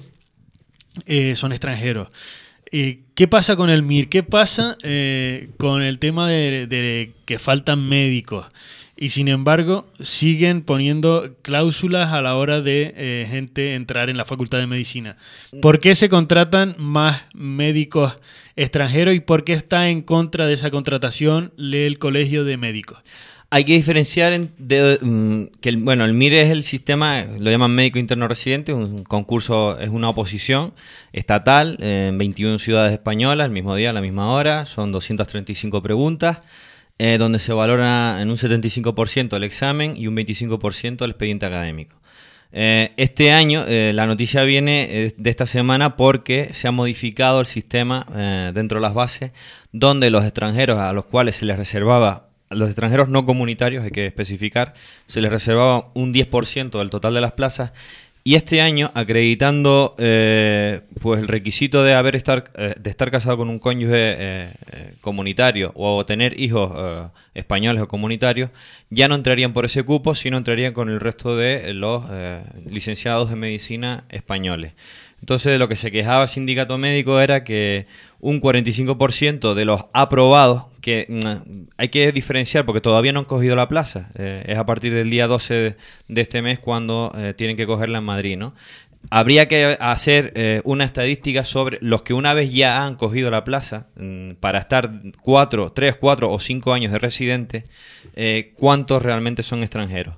eh, son extranjeros. Eh, ¿Qué pasa con el M I R? ¿Qué pasa eh, con el tema de, de que faltan médicos? Y sin embargo, siguen poniendo cláusulas a la hora de eh, gente entrar en la Facultad de Medicina. ¿Por qué se contratan más médicos extranjeros y por qué está en contra de esa contratación el Colegio de Médicos? Hay que diferenciar en- de, mm, que el, bueno, el M I R es el sistema, lo llaman médico interno residente, un concurso, es una oposición estatal eh, en veintiuna ciudades españolas, el mismo día, a la misma hora, son doscientas treinta y cinco preguntas, eh, donde se valora en un setenta y cinco por ciento el examen y un veinticinco por ciento el expediente académico. Eh, este año, eh, la noticia viene eh, de esta semana porque se ha modificado el sistema eh, dentro de las bases, donde los extranjeros a los cuales se les reservaba, a los extranjeros no comunitarios, hay que especificar, se les reservaba un diez por ciento del total de las plazas. Y este año, acreditando eh, pues el requisito de haber estar eh, de estar casado con un cónyuge eh, eh, comunitario o tener hijos eh, españoles o comunitarios, ya no entrarían por ese cupo, sino entrarían con el resto de los eh, licenciados de medicina españoles. Entonces, de lo que se quejaba el sindicato médico era que un cuarenta y cinco por ciento de los aprobados, que mm, hay que diferenciar porque todavía no han cogido la plaza, eh, es a partir del día doce de, de este mes cuando eh, tienen que cogerla en Madrid, ¿no? habría que hacer eh, una estadística sobre los que una vez ya han cogido la plaza mm, para estar cuatro, tres, cuatro o cinco años de residente, eh, cuántos realmente son extranjeros.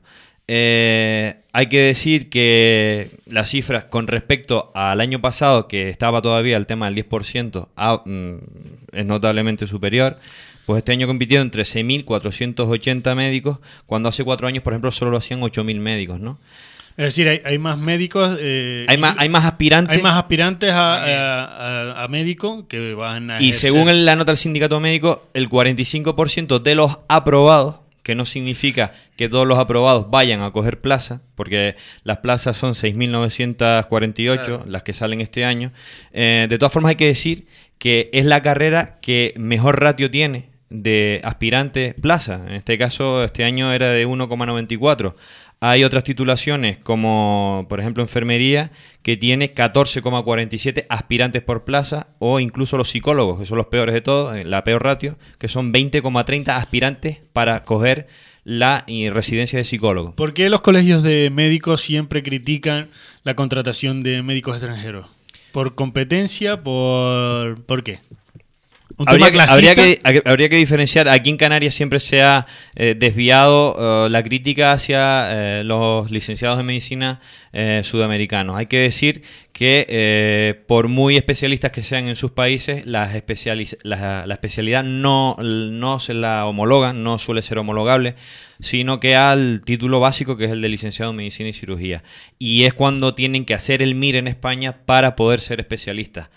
Eh, hay que decir que las cifras con respecto al año pasado, que estaba todavía el tema del diez por ciento, ah, mm, es notablemente superior. Pues este año compitieron trece mil cuatrocientos ochenta médicos, cuando hace cuatro años, por ejemplo, solo lo hacían ocho mil médicos, ¿no? Es decir, hay, hay más médicos... Eh, hay, más, hay más aspirantes. Hay más aspirantes a, a, a, a médico que van a Y ejercer. según la nota del sindicato médico, el cuarenta y cinco por ciento de los aprobados, que no significa que todos los aprobados vayan a coger plaza, porque las plazas son seis mil novecientas cuarenta y ocho, claro, las que salen este año. Eh, de todas formas hay que decir que es la carrera que mejor ratio tiene de aspirantes plaza. En este caso, este año era de uno coma noventa y cuatro. Hay otras titulaciones, como por ejemplo enfermería, que tiene catorce coma cuarenta y siete aspirantes por plaza, o incluso los psicólogos, que son los peores de todos, la peor ratio, que son veinte coma treinta aspirantes para coger la residencia de psicólogo. ¿Por qué los colegios de médicos siempre critican la contratación de médicos extranjeros? ¿Por competencia? ¿Por, ¿por qué? Habría que, habría, que, habría que diferenciar. Aquí en Canarias siempre se ha eh, desviado uh, la crítica hacia eh, los licenciados en medicina eh, sudamericanos. Hay que decir que eh, por muy especialistas que sean en sus países, las especializ la, la especialidad no, no se la homologan, no suele ser homologable, sino que al título básico, que es el de licenciado en medicina y cirugía. Y es cuando tienen que hacer el M I R en España para poder ser especialistas.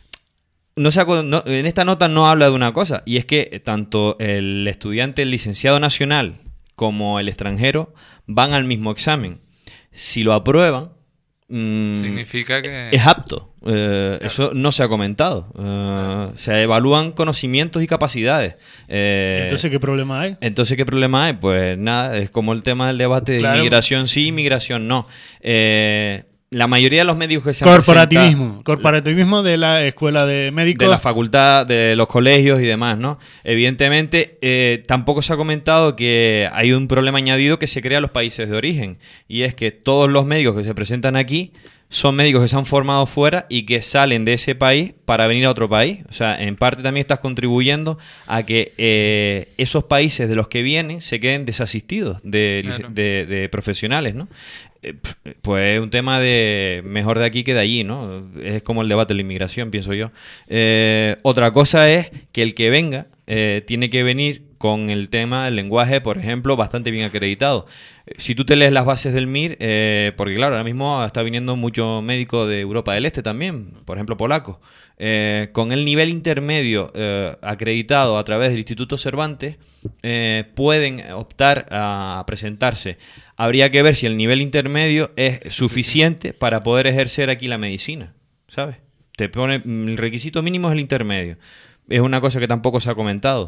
No se, no, en esta nota no habla de una cosa, y es que tanto el estudiante, el licenciado nacional, como el extranjero van al mismo examen. Si lo aprueban, mmm, significa que es apto. Eh, claro. Eso no se ha comentado. Eh, claro. Se evalúan conocimientos y capacidades. Eh, entonces, ¿qué problema hay? Entonces, ¿qué problema hay? Pues nada, es como el tema del debate de claro. inmigración sí, inmigración no. Eh, La mayoría de los médicos que se han Corporativismo. Corporativismo de la escuela de médicos. De la facultad, de los colegios y demás, ¿no? Evidentemente, eh, tampoco se ha comentado que hay un problema añadido que se crea en los países de origen. Y es que todos los médicos que se presentan aquí son médicos que se han formado fuera y que salen de ese país para venir a otro país. O sea, en parte también estás contribuyendo a que eh, esos países de los que vienen se queden desasistidos de, claro. de, de profesionales, ¿no? Pues es un tema de mejor de aquí que de allí, ¿no? Es como el debate de la inmigración, pienso yo. Eh, otra cosa es que el que venga eh, tiene que venir con el tema del lenguaje, por ejemplo, bastante bien acreditado. Si tú te lees las bases del M I R, eh, porque claro, ahora mismo está viniendo mucho médico de Europa del Este también, por ejemplo, polacos, eh, con el nivel intermedio eh, acreditado a través del Instituto Cervantes, eh, pueden optar a presentarse. Habría que ver si el nivel intermedio es suficiente para poder ejercer aquí la medicina, ¿sabes? Te pone, el requisito mínimo es el intermedio. Es una cosa que tampoco se ha comentado.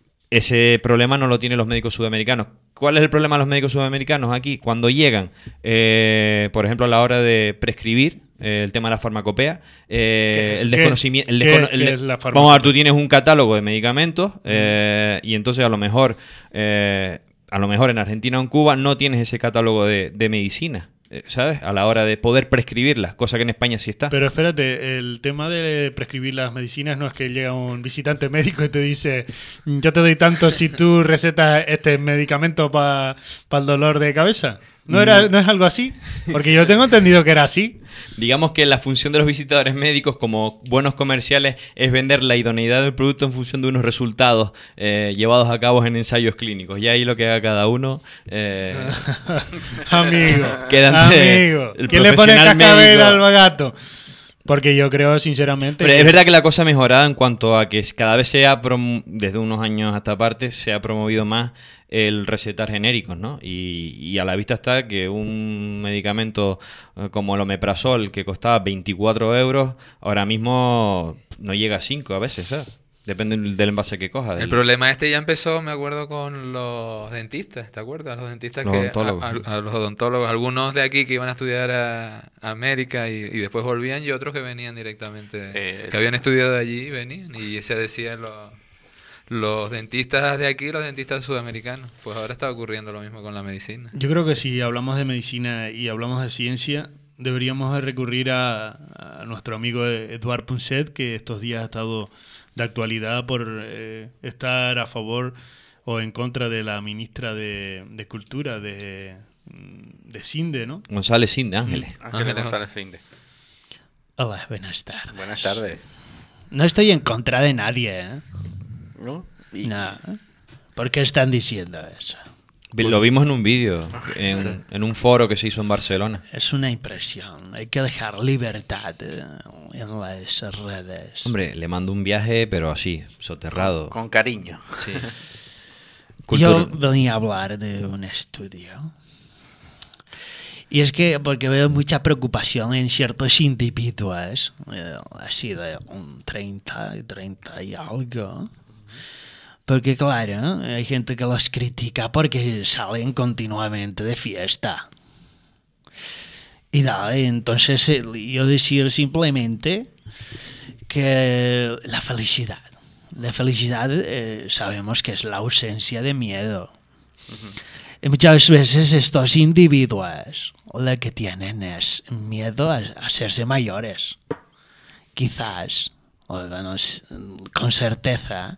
Ese problema no lo tienen los médicos sudamericanos. ¿Cuál es el problema de los médicos sudamericanos aquí? Cuando llegan, eh, por ejemplo, a la hora de prescribir, eh, el tema de la farmacopea, eh, el desconocimiento... El descono el de vamos a ver, tú tienes un catálogo de medicamentos eh, y entonces a lo mejor... Eh, a lo mejor en Argentina o en Cuba no tienes ese catálogo de, de medicina, ¿sabes? A la hora de poder prescribirlas, cosa que en España sí está. Pero espérate, el tema de prescribir las medicinas no es que llega un visitante médico y te dice yo te doy tanto si tú recetas este medicamento para pa el dolor de cabeza. ¿No, era, ¿No es algo así? Porque yo tengo entendido que era así. Digamos que la función de los visitadores médicos como buenos comerciales es vender la idoneidad del producto en función de unos resultados eh, llevados a cabo en ensayos clínicos. Y ahí lo que haga cada uno... Eh, amigo, quedan de, amigo. ¿Quién le pone cascabel al gato? Porque yo creo, sinceramente... Pero es verdad que la cosa ha mejorado en cuanto a que cada vez se ha, desde unos años hasta parte, se ha promovido más el recetar genéricos, ¿no? Y, y a la vista está que un medicamento como el omeprazol, que costaba veinticuatro euros, ahora mismo no llega a cinco a veces, ¿sabes? Depende del envase que cojas. El del... problema este ya empezó, me acuerdo, con los dentistas, ¿te acuerdas? Los dentistas los que... Odontólogos. A, a, a los odontólogos, algunos de aquí que iban a estudiar a, a América y, y después volvían, y otros que venían directamente, eh, que habían estudiado allí y venían, y se decían los, los dentistas de aquí y los dentistas sudamericanos. Pues ahora está ocurriendo lo mismo con la medicina. Yo creo que si hablamos de medicina y hablamos de ciencia, deberíamos de recurrir a, a nuestro amigo Eduard Punset, que estos días ha estado de actualidad por eh, estar a favor o en contra de la ministra de, de Cultura de, de Sinde, ¿no? González Sinde, Ángeles. Ángeles González Sinde. Hola, buenas tardes. Buenas tardes. No estoy en contra de nadie, ¿eh? ¿No? Y- No. ¿Por qué están diciendo eso? Vi- Lo vimos en un vídeo, en, en un foro que se hizo en Barcelona. Es una impresión. Hay que dejar libertad eh, en las redes. Hombre, le mando un viaje, pero así, soterrado. Con cariño. Sí. Yo Cultur- venía a hablar de un estudio. Y es que porque veo mucha preocupación en ciertos individuos, eh, así de un treinta, treinta y algo. Porque claro, hay gente que los critica porque salen continuamente de fiesta. Y nada, entonces eh, yo decir simplemente que la felicidad, la felicidad eh, sabemos que es la ausencia de miedo. Y muchas veces estos individuos lo que tienen es miedo a, a hacerse mayores. Quizás, o bueno, s- con certeza,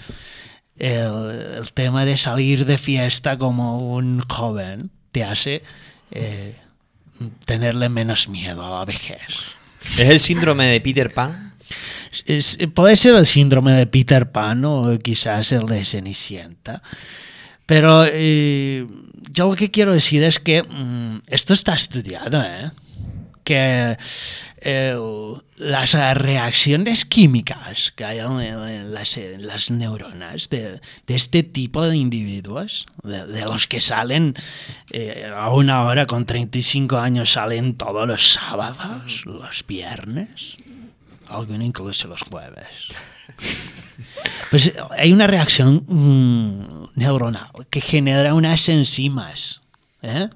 el, el tema de salir de fiesta como un joven te hace eh, tenerle menos miedo a la vejez. ¿Es el síndrome de Peter Pan? Es- puede ser el síndrome de Peter Pan o quizás el de Cenicienta. Pero eh, yo lo que quiero decir es que mm, esto está estudiado, ¿eh? Que eh, las reacciones químicas que hay en, en las, en las neuronas de, de este tipo de individuos, de, de los que salen eh, a una hora con treinta y cinco años, salen todos los sábados, los viernes, algunos incluso los jueves. Pues hay una reacción mm, neuronal que genera unas enzimas, ¿eh?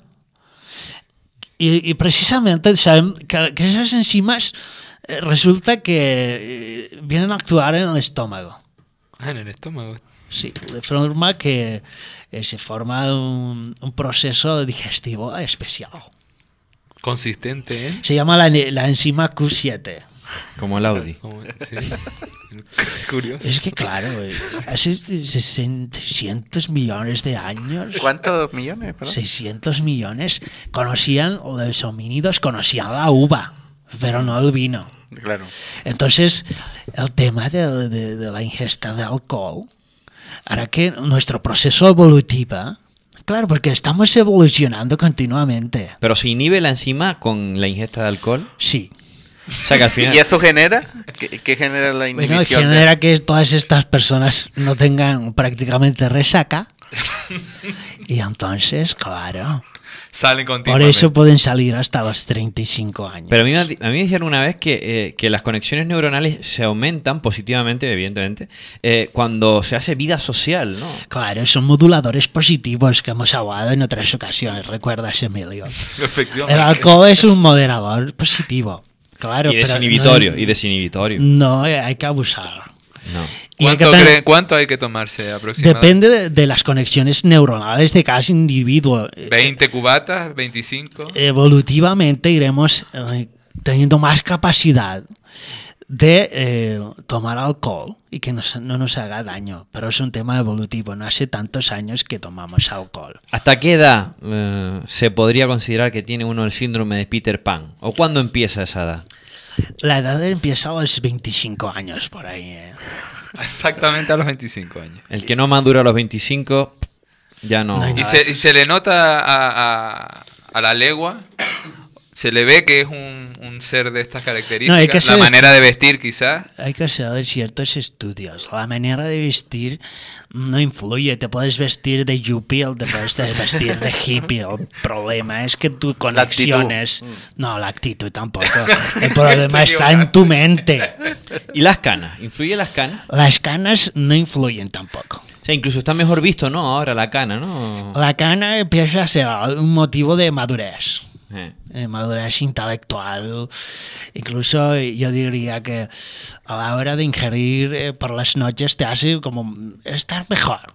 Y, y precisamente saben que, que esas enzimas eh, resulta que eh, vienen a actuar en el estómago. Ah, en el estómago. Sí, de forma que eh, se forma un, un proceso digestivo especial. Consistente, ¿eh? Se llama la, la enzima Q siete. Como el Audi. Como- sí. Curioso. Es que claro, eh, hace seiscientos millones de años... ¿Cuántos millones? Perdón? seiscientos millones conocían, los homínidos conocían la uva, pero no el vino. Claro. Entonces, el tema de, de- de la ingesta de alcohol hará que nuestro proceso evolutivo, claro, porque estamos evolucionando continuamente. ¿Pero se inhibe la enzima con la ingesta de alcohol? Sí. O sea que al final... ¿Y eso genera? ¿Qué, qué genera la Bueno, inhibición? de- genera que todas estas personas no tengan prácticamente resaca. Y entonces, claro, Salen por continuamente. eso pueden salir hasta los treinta y cinco años. Pero a mí, me- a mí me dijeron una vez que, eh, que las conexiones neuronales se aumentan positivamente, evidentemente, eh, cuando se hace vida social, ¿no? Claro, son moduladores positivos que hemos hablado en otras ocasiones, ¿recuerdas, Emilio? Efectivamente. El alcohol es un moderador positivo. Claro, y pero desinhibitorio, no, y desinhibitorio. no hay que abusar. No. Y hay que ¿Cuánto, tener- creen- ¿Cuánto hay que tomarse aproximadamente? Depende de, de las conexiones neuronales de cada individuo. ¿veinte cubatas? ¿veinticinco? Evolutivamente iremos eh, teniendo más capacidad de eh, tomar alcohol y que nos- no nos haga daño. Pero es un tema evolutivo. No hace tantos años que tomamos alcohol. ¿Hasta qué edad eh, se podría considerar que tiene uno el síndrome de Peter Pan? ¿O cuándo empieza esa edad? La edad empieza a los veinticinco años por ahí. eh. Exactamente a los veinticinco años. El que no madura a los veinticinco ya no... No hay Y nada. se, y se le nota a, a- a la legua, se le ve que es un, un ser de estas características. No, hay que la ser manera de vestir, quizás. Hay que hacer ciertos estudios. La manera de vestir no influye. Te puedes vestir de yuppie o te puedes vestir de hippie. El problema es que tu conexiones... No, la actitud tampoco. El problema está en tu mente. ¿Y las canas? ¿Influye las canas? Las canas no influyen tampoco. O sea, incluso está mejor visto, ¿no? Ahora la cana, ¿no? La cana empieza a ser un motivo de madurez. Eh. Eh, madurez intelectual. Incluso yo diría que a la hora de ingerir eh, por las noches te hace como estar mejor.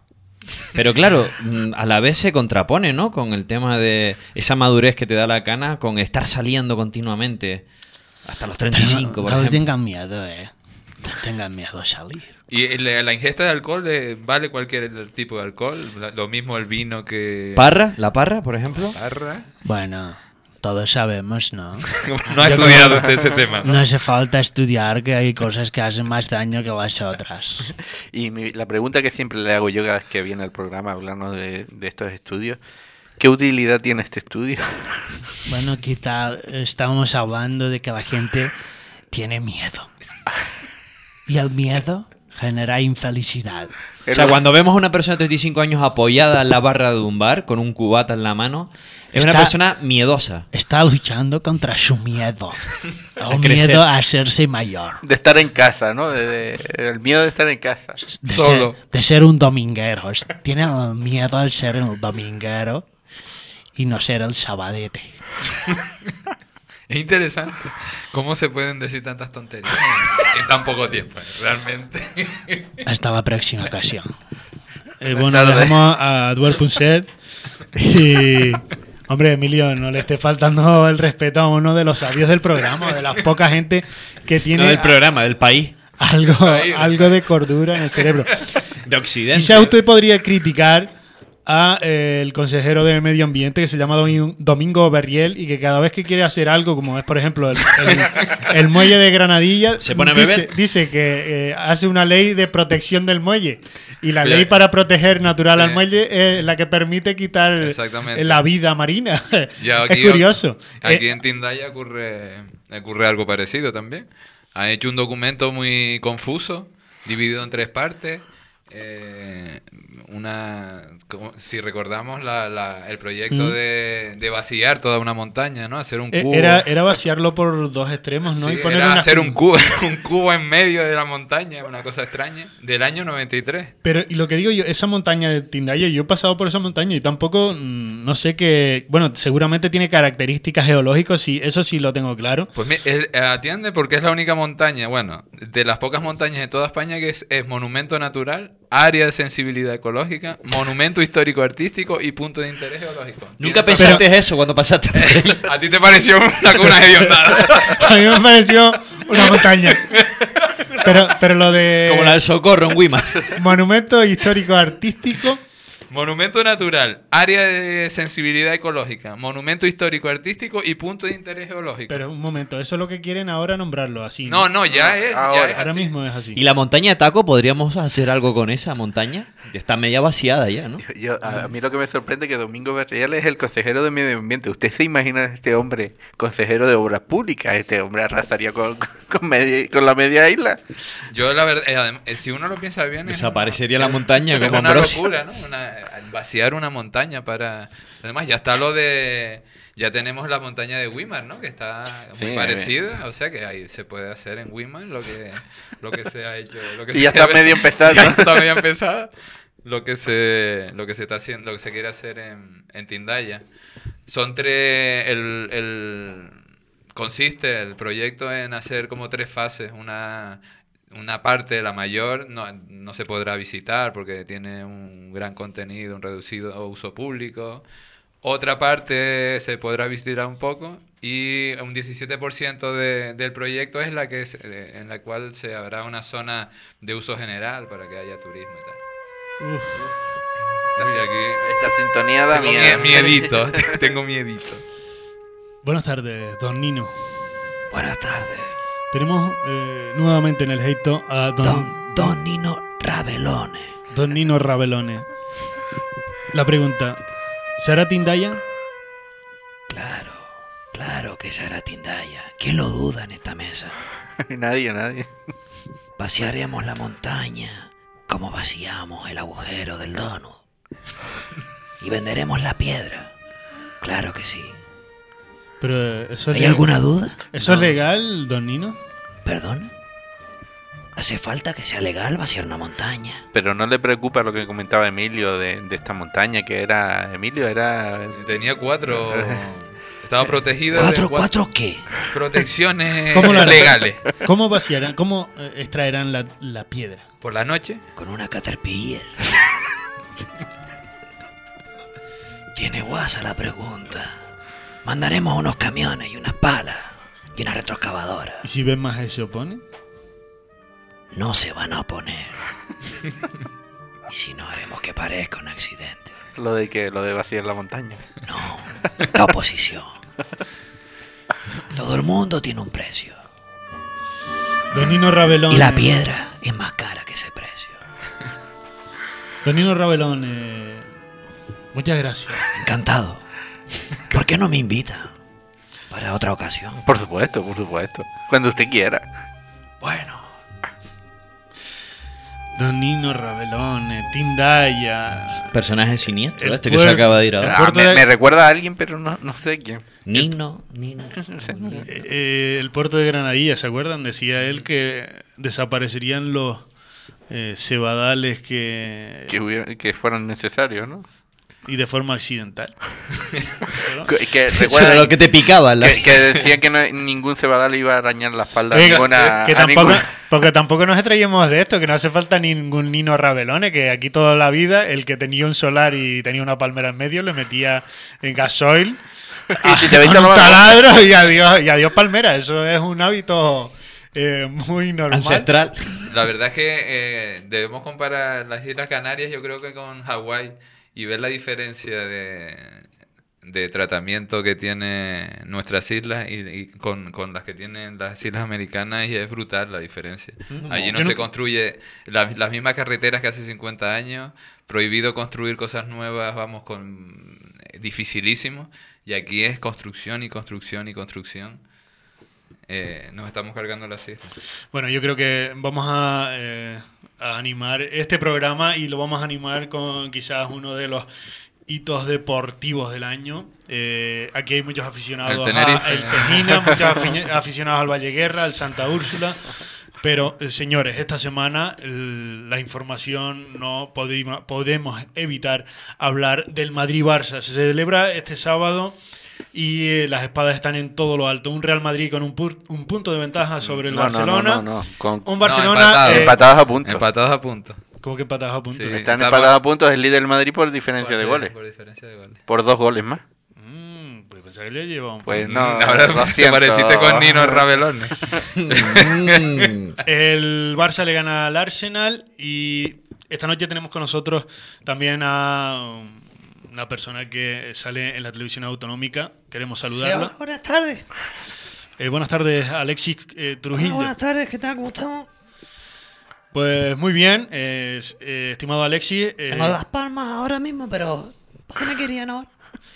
Pero claro, mm, a la vez se contrapone, ¿no? Con el tema de esa madurez que te da la cana con estar saliendo continuamente hasta los treinta y cinco, Pero por no ejemplo. tengan miedo, eh. No tengan miedo a salir. Y el- la ingesta de alcohol eh, vale cualquier tipo de alcohol. La- Lo mismo el vino que... ¿Parra? ¿La parra, por ejemplo? Parra. Bueno, todos sabemos, ¿no? No ha Yo estudiado creo- usted ese tema, ¿no? No hace falta estudiar que hay cosas que hacen más daño que las otras. Y mi- la pregunta que siempre le hago yo cada vez que viene al programa a hablarnos de, de estos estudios, ¿qué utilidad tiene este estudio? Bueno, quizá estábamos hablando de que la gente tiene miedo. Y el miedo genera infelicidad. O sea, cuando vemos a una persona de treinta y cinco años apoyada en la barra de un bar con un cubata en la mano, es una Está- persona miedosa. Está luchando contra su miedo. El crecer. miedo a hacerse mayor. De estar en casa, ¿no? De- de- el miedo de estar en casa. De Ser, de ser un dominguero. Es- Tiene el miedo al ser el dominguero y no ser el sabadete. Es interesante cómo se pueden decir tantas tonterías en, en tan poco tiempo, eh, realmente. Hasta la próxima ocasión. Eh, bueno, dejamos a Eduard Punset y... Hombre, Emilio, no le esté faltando el respeto a uno de los sabios del programa, de la poca gente que tiene... No del programa, del país. Algo, algo de cordura en el cerebro. De Occidente. Quizá usted podría criticar a eh, el consejero de Medio Ambiente que se llama Domi- Domingo Berriel y que cada vez que quiere hacer algo, como es por ejemplo el, el- el muelle de Granadilla, Se pone a dice, beber. dice que eh, hace una ley de protección del muelle y la Mira, ley para proteger natural sí. al muelle es la que permite quitar Exactamente. la vida marina. Ya es aquí- curioso. Aquí Eh, en Tindaya ocurre, ocurre algo parecido también. Han hecho un documento muy confuso, dividido en tres partes. Eh, una, como- si recordamos la, la- el proyecto Mm. de, de vaciar toda una montaña, ¿no? Hacer un eh, cubo. era, era vaciarlo por dos extremos, ¿no? Sí, y poner era una- hacer un cubo, un cubo en medio de la montaña, una cosa extraña, del año noventa y tres. Pero, y lo que digo yo, esa montaña de Tindaya, yo he pasado por esa montaña y tampoco, mm, no sé qué, bueno, seguramente tiene características geológicas, sí, eso sí lo tengo claro. Pues mi- él, eh, atiende porque es la única montaña, bueno, de las pocas montañas de toda España que es, es monumento natural, área de sensibilidad ecológica, monumento histórico artístico y punto de interés geológico. Nunca Tienes pensaste eso cuando pasaste por ahí. a ti te pareció una cuna de nada. A mí me pareció una montaña. Pero, pero lo de... Como la del Socorro en Weimar. Monumento histórico artístico. Monumento natural, área de sensibilidad ecológica, monumento histórico artístico y punto de interés geológico. Pero un momento, eso es lo que quieren ahora nombrarlo así. No, no, ya es, ya ahora. es Ahora así. mismo es así. ¿Y la montaña de Taco podríamos hacer algo con esa montaña? Está media vaciada ya, ¿no? Yo, a, a mí lo que me sorprende es que Domingo Berriel es el consejero de Medio Ambiente. ¿Usted se imagina a este hombre consejero de Obras Públicas? Este hombre arrasaría con, con, media- con la media isla. Yo la verdad, eh, adem- eh, si uno lo piensa bien, es Desaparecería una- la montaña es como una Ambrosio. locura, ¿no? Una- vaciar una montaña para... Además, ya está lo de... Ya tenemos la montaña de Weimar, ¿no? Que está muy Sí, parecida. O sea que ahí se puede hacer en Weimar lo que, lo que se ha hecho. Lo que Y ya se- está medio empezado, Ya ¿no? está medio empezado. Lo que se, lo que se está haciendo, lo que se quiere hacer en, en Tindaya. Son tres... El, el, consiste el proyecto en hacer como tres fases. Una... Una parte, la mayor, no, no se podrá visitar porque tiene un gran contenido, un reducido uso público. Otra parte se podrá visitar un poco y un diecisiete por ciento de, del proyecto es la que se- en la cual se habrá una zona de uso general para que haya turismo y tal. Uf. Uy, aquí Esta sintonía da tengo miedo. mie- miedito, tengo miedito. Buenas tardes, don Nino. Buenas tardes. Tenemos eh, nuevamente en el Heito a don, Don, don Nino Rabelone. don Nino Rabelone. La pregunta, ¿será Tindaya? Claro, claro que será Tindaya. ¿Quién lo duda en esta mesa? Nadie, nadie. Vaciaremos la montaña como vaciamos el agujero del donut. Y venderemos la piedra. Claro que sí. Pero eh, eso es ¿Hay le- alguna duda? ¿Eso No. es legal, don Nino? ¿Perdón? ¿Hace falta que sea legal vaciar una montaña? Pero no le preocupa lo que comentaba Emilio de, de esta montaña, que era... Emilio era... Tenía cuatro... Estaba protegida ¿Cuatro, de cuatro qué? protecciones ¿Cómo la- legales. ¿Cómo vaciarán, cómo eh, extraerán la, la piedra? Por la noche. Con una caterpillar. Tiene guasa la pregunta. Mandaremos unos camiones y unas palas y una retroexcavadora. ¿Y si ven más se opone? No se van a oponer. Y si no, haremos que parezca un accidente. Lo de que, lo de vaciar la montaña. No, la oposición. Todo el mundo tiene un precio. Don Nino Rabelón. Y la piedra es más cara que ese precio. Don Nino Rabelón, eh, muchas gracias. Encantado. ¿Por qué no me invita para otra ocasión? Por supuesto, por supuesto. Cuando usted quiera. Bueno. Don Nino Rabelón, eh, Tindaya. Personaje siniestro El este que puer- se acaba de ir ahora. Ah, me, me recuerda a alguien, pero no, no sé quién. Nino, Nino. No sé. Eh, el puerto de Granadilla, ¿se acuerdan? Decía él que desaparecerían los eh, cebadales que... Que, hubiera- que fueran necesarios, ¿no? Y de forma accidental. Que, que Eso recuerda- era lo que te picaba. La... Que, que decía que no, ningún cebadal iba a arañar la espalda Oiga, a ninguna... que a tampoco, ninguna- porque tampoco nos extrañemos de esto, que no hace falta ningún Nino Rabelone, que aquí toda la vida el que tenía un solar y tenía una palmera en medio le metía en gasoil a, Y te veis con un todo- taladro y adiós, y adiós palmera. Eso es un hábito eh, muy normal. Ancestral. La verdad es que eh, debemos comparar las Islas Canarias, yo creo que con Hawái, y ver la diferencia de, de tratamiento que tiene nuestras islas y, y con, con las que tienen las islas americanas, y es brutal la diferencia. Mm. Allí no Yo se no- construye las, las mismas carreteras que hace cincuenta años, prohibido construir cosas nuevas, vamos, con dificilísimo, y aquí es construcción y construcción y construcción. Eh, nos estamos cargando las islas. Bueno, yo creo que vamos a, eh, a animar este programa y lo vamos a animar con quizás uno de los hitos deportivos del año. Eh, aquí hay muchos aficionados El Tenerife. al Tejina, muchos afi- aficionados al Valleguerra, al Santa Úrsula. Pero, eh, señores, esta semana el- la información no podima- podemos evitar hablar del Madrid-Barça. Se celebra este sábado y eh, las espadas están en todo lo alto. Un Real Madrid con un, pu- un punto de ventaja sobre el No, no, Barcelona. no, no, no. Con- Un Barcelona... No, empatado. eh, Empatados a punto. Empatados a punto. ¿Cómo que empatados a punto? Sí. Están Está empatados por- a punto, es el líder del Madrid por diferencia de Sí, goles. Por diferencia de goles. Por dos goles más. Mm, pues pensaba que le llevaba un Pues punto. no, Ahora lo te siento. pareciste con Nino Rabelón. Mm. El Barça le gana al Arsenal y esta noche tenemos con nosotros también a una persona que sale en la televisión autonómica. Queremos saludarla. Hola, buenas tardes. Eh, buenas tardes, Alexis eh, Trujillo. Hola, buenas tardes, ¿qué tal? ¿Cómo estamos? Pues muy bien, eh, eh, estimado Alexis. eh, Tengo Las Palmas ahora mismo, pero ¿por qué me querían ahora?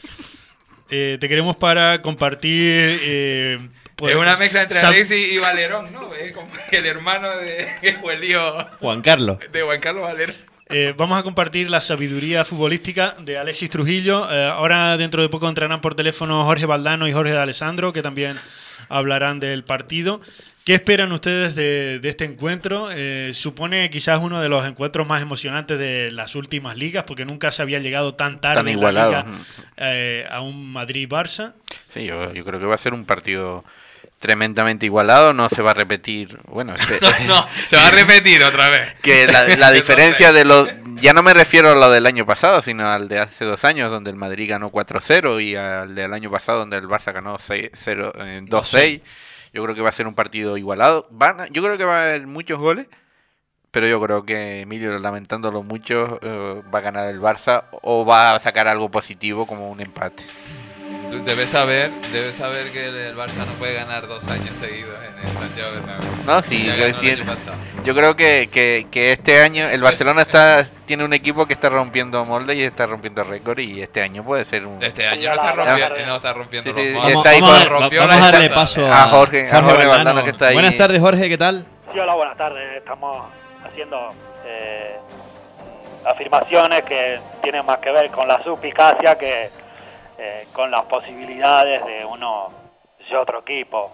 eh, te queremos para compartir... eh, pues, Es una mezcla entre sab- Alexis y Valerón, ¿no? Es como el hermano de que fue el lío Juan Carlos. de Juan Carlos Valerón. Eh, vamos a compartir la sabiduría futbolística de Alexis Trujillo. Eh, ahora, dentro de poco, entrarán por teléfono Jorge Valdano y Jorge de Alessandro, que también hablarán del partido. ¿Qué esperan ustedes de, de este encuentro? Eh, supone quizás uno de los encuentros más emocionantes de las últimas ligas, porque nunca se había llegado tan tarde Tan en la igualado. liga, eh, a un Madrid-Barça. Sí, yo, yo creo que va a ser un partido tremendamente igualado, no se va a repetir. Bueno, este- No, no, se va a repetir otra vez. que la, la diferencia de los... Ya no me refiero a lo del año pasado, sino al de hace dos años, donde el Madrid ganó cuatro cero, y al del año pasado, donde el Barça ganó seis cero, eh, dos seis. Yo creo que va a ser un partido igualado. Van a- yo creo que va a haber muchos goles, pero yo creo que Emilio, lamentándolo mucho, eh, va a ganar el Barça o va a sacar algo positivo como un empate. Tú debes saber, debes saber que el, el Barça no puede ganar dos años seguidos en el Santiago Bernabéu. No, sí, Ya yo, ganó el sí, año pasado. yo creo que, que, que este año el Barcelona está tiene un equipo que está rompiendo molde y está rompiendo récord, y este año puede ser un... Este año no está rompiendo, no está rompiendo Sí, sí, los sí, moldes. está ahí vamos a, con- va- rompió vamos a la darle estatua. paso A a Jorge- a Jorge Valdano, que está ahí. Buenas tardes, Jorge, ¿qué tal? Sí, hola, buenas tardes. Estamos haciendo eh, afirmaciones que tienen más que ver con la suspicacia que eh, con las posibilidades de uno y otro equipo.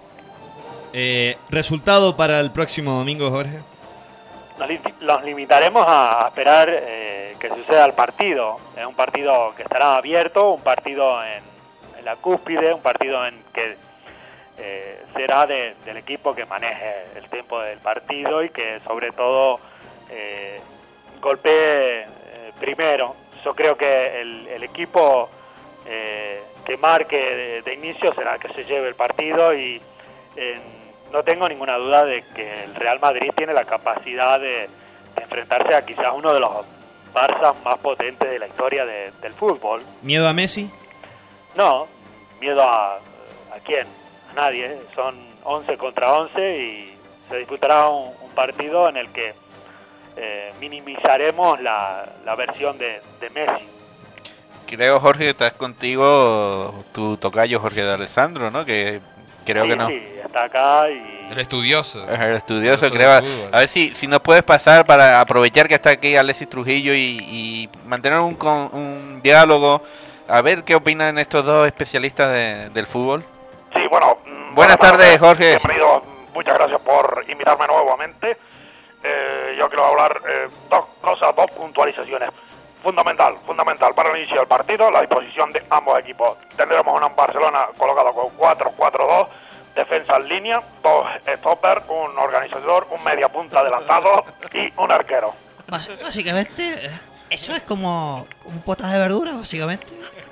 Eh, ¿Resultado para el próximo domingo, Jorge? Nos, li- nos limitaremos a, a esperar eh, que suceda el partido. Es un partido que estará abierto, un partido en, en la cúspide, un partido en que eh, será de- del equipo que maneje el tiempo del partido y que sobre todo eh, golpee eh, primero. Yo creo que el, el equipo eh, que marque de, de inicio será el que se lleve el partido y eh, no tengo ninguna duda de que el Real Madrid tiene la capacidad de, de enfrentarse a quizás uno de los Barças más potentes de la historia de, del fútbol. ¿Miedo a Messi? No, miedo a, ¿a quién? A nadie. Son once contra once y se disputará un, un partido en el que eh, minimizaremos la, la versión de, de Messi. Creo, Jorge, que estás contigo tu tocayo Jorge de Alessandro, ¿no? Que creo sí, que no. Sí, está acá y... El estudioso. El estudioso, El creo. fútbol. A ver si, si nos puedes pasar para aprovechar que está aquí Alexis Trujillo y, y mantener un, con, un diálogo. A ver qué opinan estos dos especialistas de, del fútbol. Sí, bueno. Buenas, buenas tardes, tardes, Jorge. Bienvenido. Muchas gracias por invitarme nuevamente. Eh, yo quiero hablar eh, dos cosas, dos puntualizaciones. Fundamental, fundamental para el inicio del partido, la disposición de ambos equipos. Tendremos un Barcelona colocado con cuatro cuatro dos, defensa en línea, dos stoppers, un organizador, un media punta adelantado y un arquero. Bas- básicamente, eso es como un potaje de verdura, básicamente.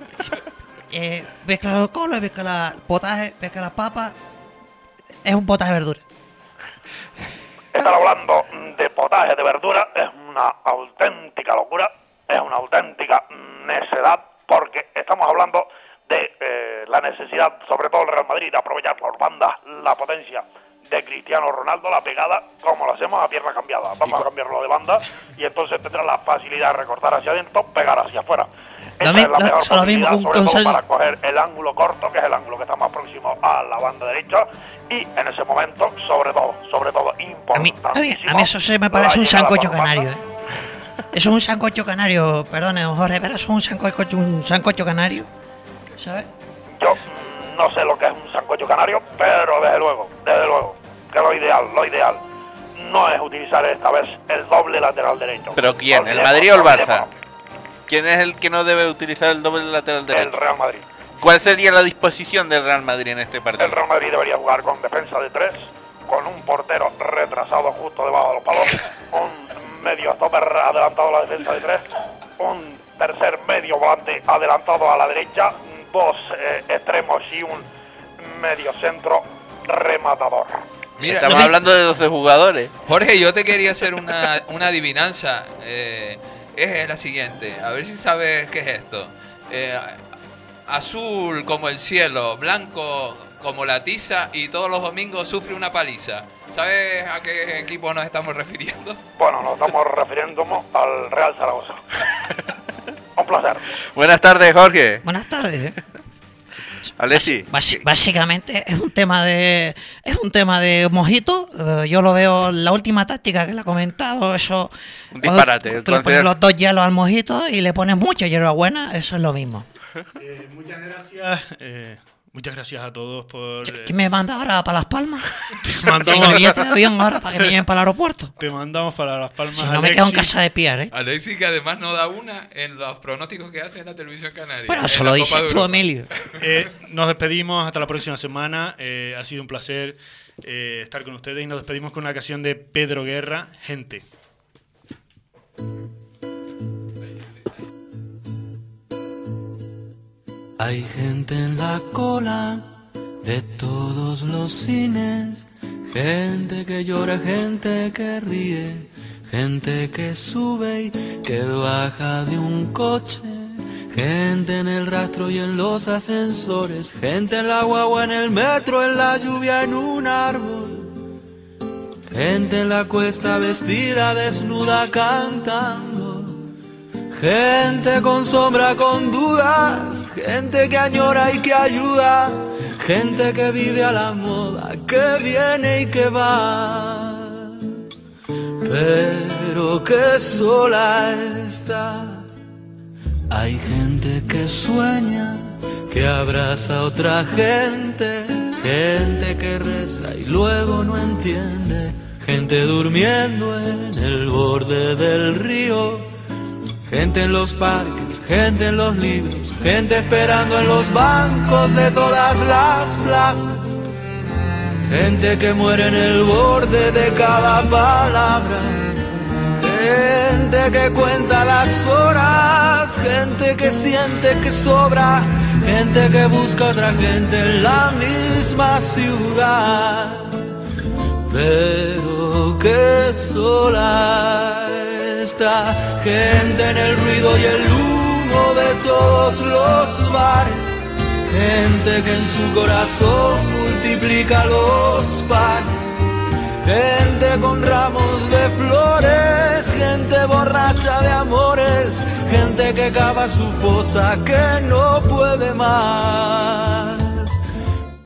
Eh, mezcla los colos, mezcla la potaje, mezcla las papas. Es un potaje de verdura. Estar hablando de potaje de verdura es una auténtica locura, es una auténtica necedad, porque estamos hablando de eh, la necesidad, sobre todo el Real Madrid, de aprovechar por bandas la potencia de Cristiano Ronaldo, la pegada, como lo hacemos a pierna cambiada. Vamos a cambiarlo de banda y entonces tendrá la facilidad de recortar hacia adentro, pegar hacia afuera. Esa mi- es la lo- mejor solo mismo facilidad, un sobre todo consejo. para coger el ángulo corto, que es el ángulo que está más próximo a la banda derecha, y en ese momento, sobre todo, sobre todo, A mí, importantísimo. a mí, a mí eso se me parece la un llegada sancocho por banda. canario. ¿eh? Eso es un sancocho canario, perdone, don Jorge, pero eso es un sancocho, un sancocho canario, ¿sabes? Yo mm, no sé lo que es un sancocho canario, pero desde luego, desde luego, que lo ideal, lo ideal no es utilizar esta vez el doble lateral derecho. ¿Pero quién? ¿El Olvidémonos, Madrid o el Barça? olvidémonos. ¿Quién es el que no debe utilizar el doble lateral El derecho? Real Madrid. ¿Cuál sería la disposición del Real Madrid en este partido? El Real Madrid debería jugar con defensa de tres, con un portero retrasado justo debajo de los palos, un medio stopper adelantado a la defensa de tres, un tercer medio volante adelantado a la derecha, dos eh, extremos y un medio centro rematador. Mira, Estamos lo- hablando de doce jugadores. Jorge, yo te quería hacer una, una adivinanza. Eh, es la siguiente. A ver si sabes qué es esto. Eh, azul como el cielo, blanco como la tiza y todos los domingos sufre una paliza. ¿Sabes a qué equipo nos estamos refiriendo? Bueno, nos estamos refiriendo al Real Zaragoza. Un placer. Buenas tardes, Jorge. Buenas tardes. ¿eh? Alexi. Basi- básicamente es un tema de es un tema de mojito. Eh, yo lo veo la última táctica que le ha comentado, eso Un cuando disparate, tú el le pones consider- los dos hielos al mojito y le pones mucha hierbabuena, eso es lo mismo. Eh, muchas gracias. eh, muchas gracias a todos por. eh, ¿Quién me manda ahora para Las Palmas? mandamos- Tengo billete de avión ahora para que me lleven para el aeropuerto. Te mandamos para Las Palmas. Si no me quedo en Alexis. casa de Pierre, ¿eh? Alexis, que además no da una en los pronósticos que hace en la televisión canaria. Bueno, en eso la lo Copa dices de tú, Europa. Emilio. Eh, nos despedimos hasta la próxima semana. Eh, ha sido un placer eh, estar con ustedes y nos despedimos con una canción de Pedro Guerra, Gente. Hay gente en la cola de todos los cines, gente que llora, gente que ríe, gente que sube y que baja de un coche, gente en el rastro y en los ascensores, gente en la guagua, en el metro, en la lluvia, en un árbol, gente en la cuesta vestida desnuda cantando. Gente con sombra, con dudas, gente que añora y que ayuda, gente que vive a la moda, que viene y que va, pero que sola está. Hay gente que sueña, que abraza a otra gente, gente que reza y luego no entiende, gente durmiendo en el borde del río. Gente en los parques, gente en los libros, gente esperando en los bancos de todas las plazas, gente que muere en el borde de cada palabra, gente que cuenta las horas, gente que siente que sobra, gente que busca otra gente en la misma ciudad, pero que sola está, gente en el ruido y el humo de todos los bares, gente que en su corazón multiplica los panes, gente con ramos de flores, gente borracha de amores, gente que cava su fosa que no puede más.